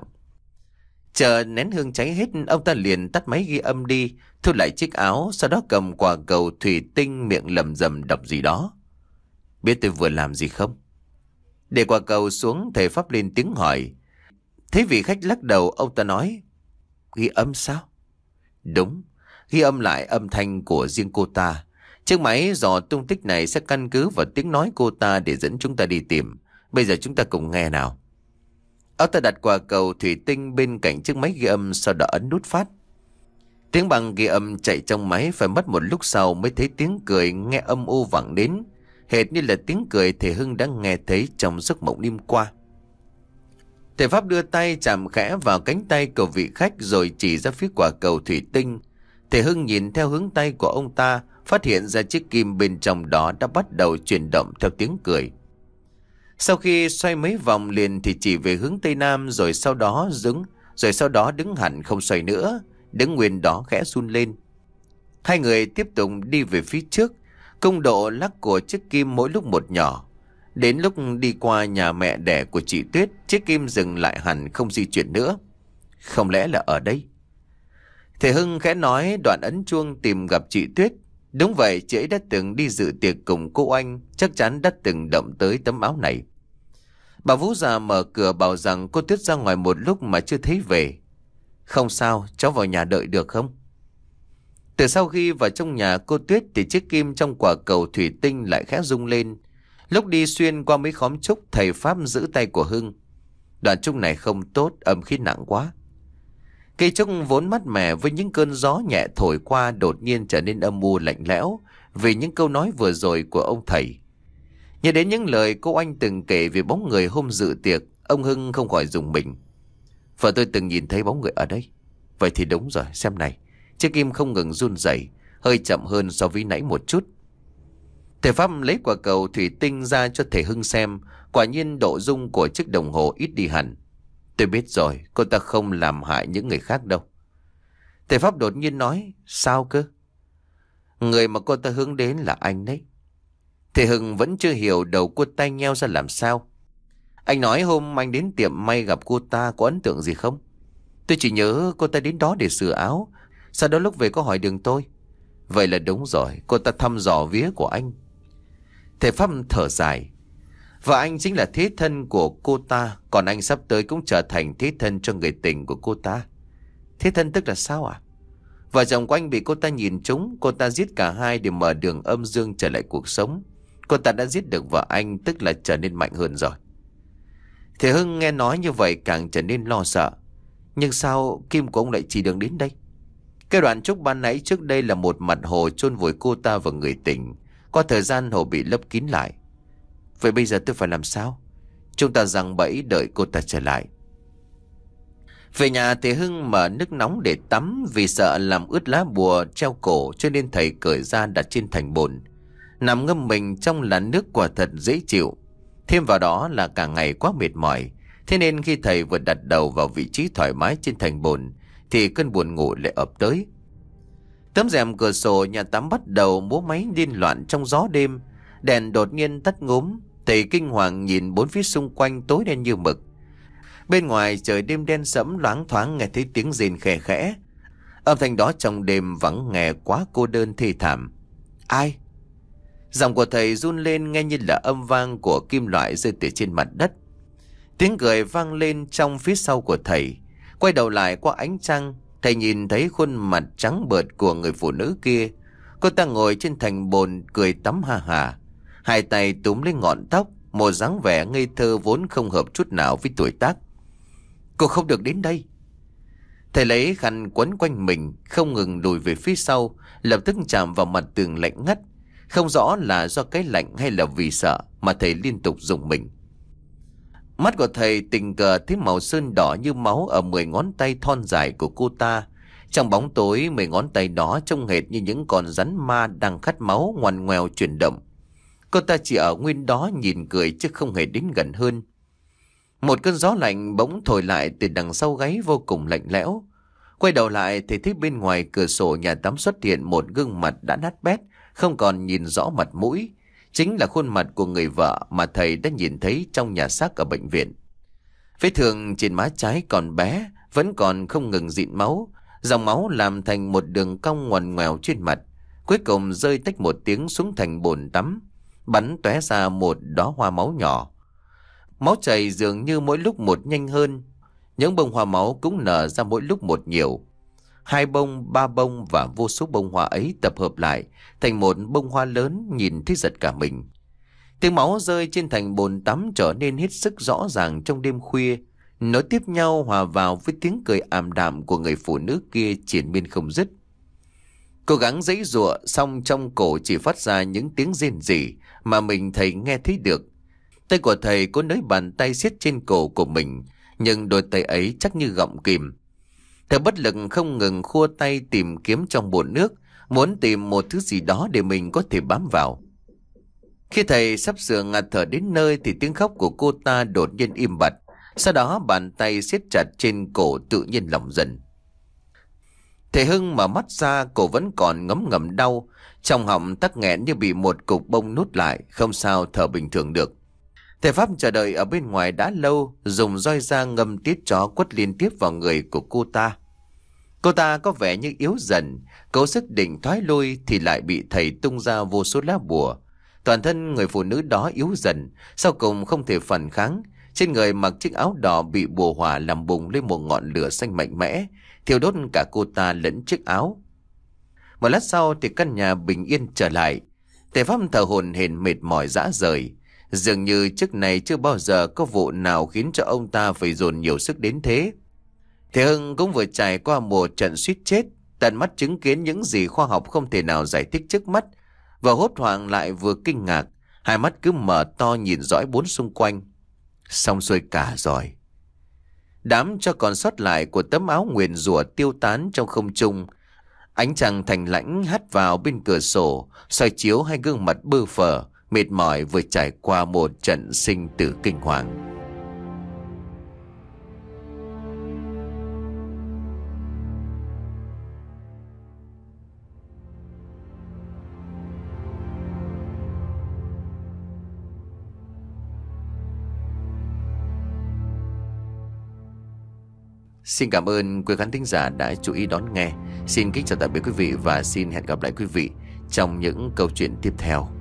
Chờ nén hương cháy hết, ông ta liền tắt máy ghi âm đi, thu lại chiếc áo, sau đó cầm quả cầu thủy tinh, miệng lầm rầm đọc gì đó. Biết tôi vừa làm gì không? Để quả cầu xuống, thầy Pháp lên tiếng hỏi. Thấy vị khách lắc đầu, ông ta nói: ghi âm sao? Đúng, ghi âm lại âm thanh của riêng cô ta. Chiếc máy dò tung tích này sẽ căn cứ vào tiếng nói cô ta để dẫn chúng ta đi tìm. Bây giờ chúng ta cùng nghe nào. Ông ta đặt quả cầu thủy tinh bên cạnh chiếc máy ghi âm, sau đó ấn nút phát. Tiếng băng ghi âm chạy trong máy, phải mất một lúc sau mới thấy tiếng cười nghe âm u vẳng đến, hệt như là tiếng cười thầy Hưng đã nghe thấy trong giấc mộng đêm qua. Thầy Pháp đưa tay chạm khẽ vào cánh tay của vị khách rồi chỉ ra phía quả cầu thủy tinh. Thầy Hưng nhìn theo hướng tay của ông ta, phát hiện ra chiếc kim bên trong đó đã bắt đầu chuyển động theo tiếng cười. Sau khi xoay mấy vòng liền thì chỉ về hướng tây nam, rồi sau đó đứng, rồi sau đó đứng hẳn không xoay nữa, đứng nguyên đó khẽ run lên. Hai người tiếp tục đi về phía trước, công độ lắc của chiếc kim mỗi lúc một nhỏ. Đến lúc đi qua nhà mẹ đẻ của chị Tuyết, chiếc kim dừng lại hẳn không di chuyển nữa. Không lẽ là ở đây? Thầy Hưng khẽ nói, đoạn ấn chuông tìm gặp chị Tuyết. Đúng vậy, chị ấy đã từng đi dự tiệc cùng cô anh, chắc chắn đã từng động tới tấm áo này. Bà Vũ già mở cửa bảo rằng cô Tuyết ra ngoài một lúc mà chưa thấy về. Không sao, cháu vào nhà đợi được không? Từ sau khi vào trong nhà cô Tuyết thì chiếc kim trong quả cầu thủy tinh lại khẽ rung lên. Lúc đi xuyên qua mấy khóm trúc, thầy Pháp giữ tay của Hưng. Đoạn trúc này không tốt, âm khí nặng quá. Cây trúc vốn mát mẻ với những cơn gió nhẹ thổi qua đột nhiên trở nên âm u lạnh lẽo vì những câu nói vừa rồi của ông thầy. Nhớ đến những lời cô anh từng kể về bóng người hôm dự tiệc, ông Hưng không khỏi rùng mình. Vợ tôi từng nhìn thấy bóng người ở đây. Vậy thì đúng rồi, xem này. Chiếc kim không ngừng run rẩy, hơi chậm hơn so với nãy một chút. Thầy Pháp lấy quả cầu thủy tinh ra cho thầy Hưng xem. Quả nhiên độ rung của chiếc đồng hồ ít đi hẳn. Tôi biết rồi, cô ta không làm hại những người khác đâu. Thầy Pháp đột nhiên nói, sao cơ? Người mà cô ta hướng đến là anh đấy. Thầy Hưng vẫn chưa hiểu, đầu cô tay nheo ra làm sao. Anh nói hôm anh đến tiệm may gặp cô ta, có ấn tượng gì không? Tôi chỉ nhớ cô ta đến đó để sửa áo, sau đó lúc về có hỏi đường tôi. Vậy là đúng rồi, cô ta thăm dò vía của anh. Thầy Pháp thở dài. Và anh chính là thế thân của cô ta, còn anh sắp tới cũng trở thành thế thân cho người tình của cô ta. Thế thân tức là sao ạ? Vợ chồng của anh bị cô ta nhìn trúng, cô ta giết cả hai để mở đường âm dương trở lại cuộc sống. Cô ta đã giết được vợ anh, tức là trở nên mạnh hơn rồi. Thầy Hưng nghe nói như vậy càng trở nên lo sợ. Nhưng sao kim của ông lại chỉ đường đến đây? Cái đoạn trúc ban nãy trước đây là một mặt hồ chôn vùi cô ta và người tình. Qua thời gian hồ bị lấp kín lại. Vậy bây giờ tôi phải làm sao? Chúng ta giằng bẫy đợi cô ta trở lại. Về nhà thầy Hưng mở nước nóng để tắm, vì sợ làm ướt lá bùa treo cổ cho nên thầy cởi ra đặt trên thành bồn. Nằm ngâm mình trong làn nước quả thật dễ chịu. Thêm vào đó là cả ngày quá mệt mỏi, thế nên khi thầy vừa đặt đầu vào vị trí thoải mái trên thành bồn thì cơn buồn ngủ lại ập tới. Tấm rèm cửa sổ nhà tắm bắt đầu múa máy điên loạn trong gió đêm. Đèn đột nhiên tắt ngúm. Thầy kinh hoàng nhìn bốn phía xung quanh tối đen như mực. Bên ngoài trời đêm đen sẫm, loáng thoáng nghe thấy tiếng rên khẽ khẽ. Âm thanh đó trong đêm vắng nghe quá cô đơn thê thảm. Ai? Giọng của thầy run lên nghe như là âm vang của kim loại rơi từ trên mặt đất. Tiếng cười vang lên trong phía sau của thầy. Quay đầu lại qua ánh trăng, thầy nhìn thấy khuôn mặt trắng bợt của người phụ nữ kia. Cô ta ngồi trên thành bồn cười tắm ha hà, hai tay túm lấy ngọn tóc, một dáng vẻ ngây thơ vốn không hợp chút nào với tuổi tác. Cô không được đến đây. Thầy lấy khăn quấn quanh mình, không ngừng lùi về phía sau, lập tức chạm vào mặt tường lạnh ngắt. Không rõ là do cái lạnh hay là vì sợ mà thầy liên tục rùng mình. Mắt của thầy tình cờ thấy màu sơn đỏ như máu ở mười ngón tay thon dài của cô ta. Trong bóng tối, mười ngón tay đó trông hệt như những con rắn ma đang khát máu ngoằn ngoèo chuyển động. Cô ta chỉ ở nguyên đó nhìn cười chứ không hề đến gần hơn. Một cơn gió lạnh bỗng thổi lại từ đằng sau gáy vô cùng lạnh lẽo. Quay đầu lại thì thấy bên ngoài cửa sổ nhà tắm xuất hiện một gương mặt đã nát bét, không còn nhìn rõ mặt mũi. Chính là khuôn mặt của người vợ mà thầy đã nhìn thấy trong nhà xác ở bệnh viện. Vết thương trên má trái còn bé, vẫn còn không ngừng rịn máu. Dòng máu làm thành một đường cong ngoằn ngoèo trên mặt, cuối cùng rơi tách một tiếng xuống thành bồn tắm, bắn tóe ra một đóa hoa máu nhỏ. Máu chảy dường như mỗi lúc một nhanh hơn. Những bông hoa máu cũng nở ra mỗi lúc một nhiều. Hai bông, ba bông và vô số bông hoa ấy tập hợp lại thành một bông hoa lớn, nhìn thấy giật cả mình. Tiếng máu rơi trên thành bồn tắm trở nên hết sức rõ ràng trong đêm khuya, nối tiếp nhau hòa vào với tiếng cười ảm đạm của người phụ nữ kia triền miên không dứt. Cố gắng giãy giụa, xong trong cổ chỉ phát ra những tiếng rên rỉ mà mình thầy nghe thấy được. Tay của thầy có nới bàn tay siết trên cổ của mình, nhưng đôi tay ấy chắc như gọng kìm. Thầy bất lực không ngừng khua tay tìm kiếm trong bồn nước, muốn tìm một thứ gì đó để mình có thể bám vào. Khi thầy sắp sửa ngạt thở đến nơi thì tiếng khóc của cô ta đột nhiên im bặt. Sau đó bàn tay siết chặt trên cổ tự nhiên lỏng dần. Thầy Hưng mở mắt ra, cổ vẫn còn ngấm ngầm đau, trong họng tắc nghẹn như bị một cục bông nút lại, không sao thở bình thường được. Thầy Pháp chờ đợi ở bên ngoài đã lâu, dùng roi da ngâm tiết chó quất liên tiếp vào người của cô ta. Cô ta có vẻ như yếu dần, cố sức định thoái lui thì lại bị thầy tung ra vô số lá bùa. Toàn thân người phụ nữ đó yếu dần, sau cùng không thể phản kháng. Trên người mặc chiếc áo đỏ bị bùa hỏa làm bùng lên một ngọn lửa xanh mạnh mẽ, thiêu đốt cả cô ta lẫn chiếc áo. Một lát sau thì căn nhà bình yên trở lại. Thầy Pháp thở hổn hển mệt mỏi rã rời. Dường như trước này chưa bao giờ có vụ nào khiến cho ông ta phải dồn nhiều sức đến thế. Thầy Hưng cũng vừa trải qua một trận suýt chết, tận mắt chứng kiến những gì khoa học không thể nào giải thích trước mắt, và hốt hoảng lại vừa kinh ngạc, hai mắt cứ mở to nhìn dõi bốn xung quanh. Xong xuôi cả rồi. Đám cho còn sót lại của tấm áo nguyền rủa tiêu tán trong không trung. Ánh trăng thành lãnh hắt vào bên cửa sổ, soi chiếu hai gương mặt bơ phờ, mệt mỏi vừa trải qua một trận sinh tử kinh hoàng. Xin cảm ơn quý khán thính giả đã chú ý đón nghe. Xin kính chào tạm biệt quý vị và xin hẹn gặp lại quý vị trong những câu chuyện tiếp theo.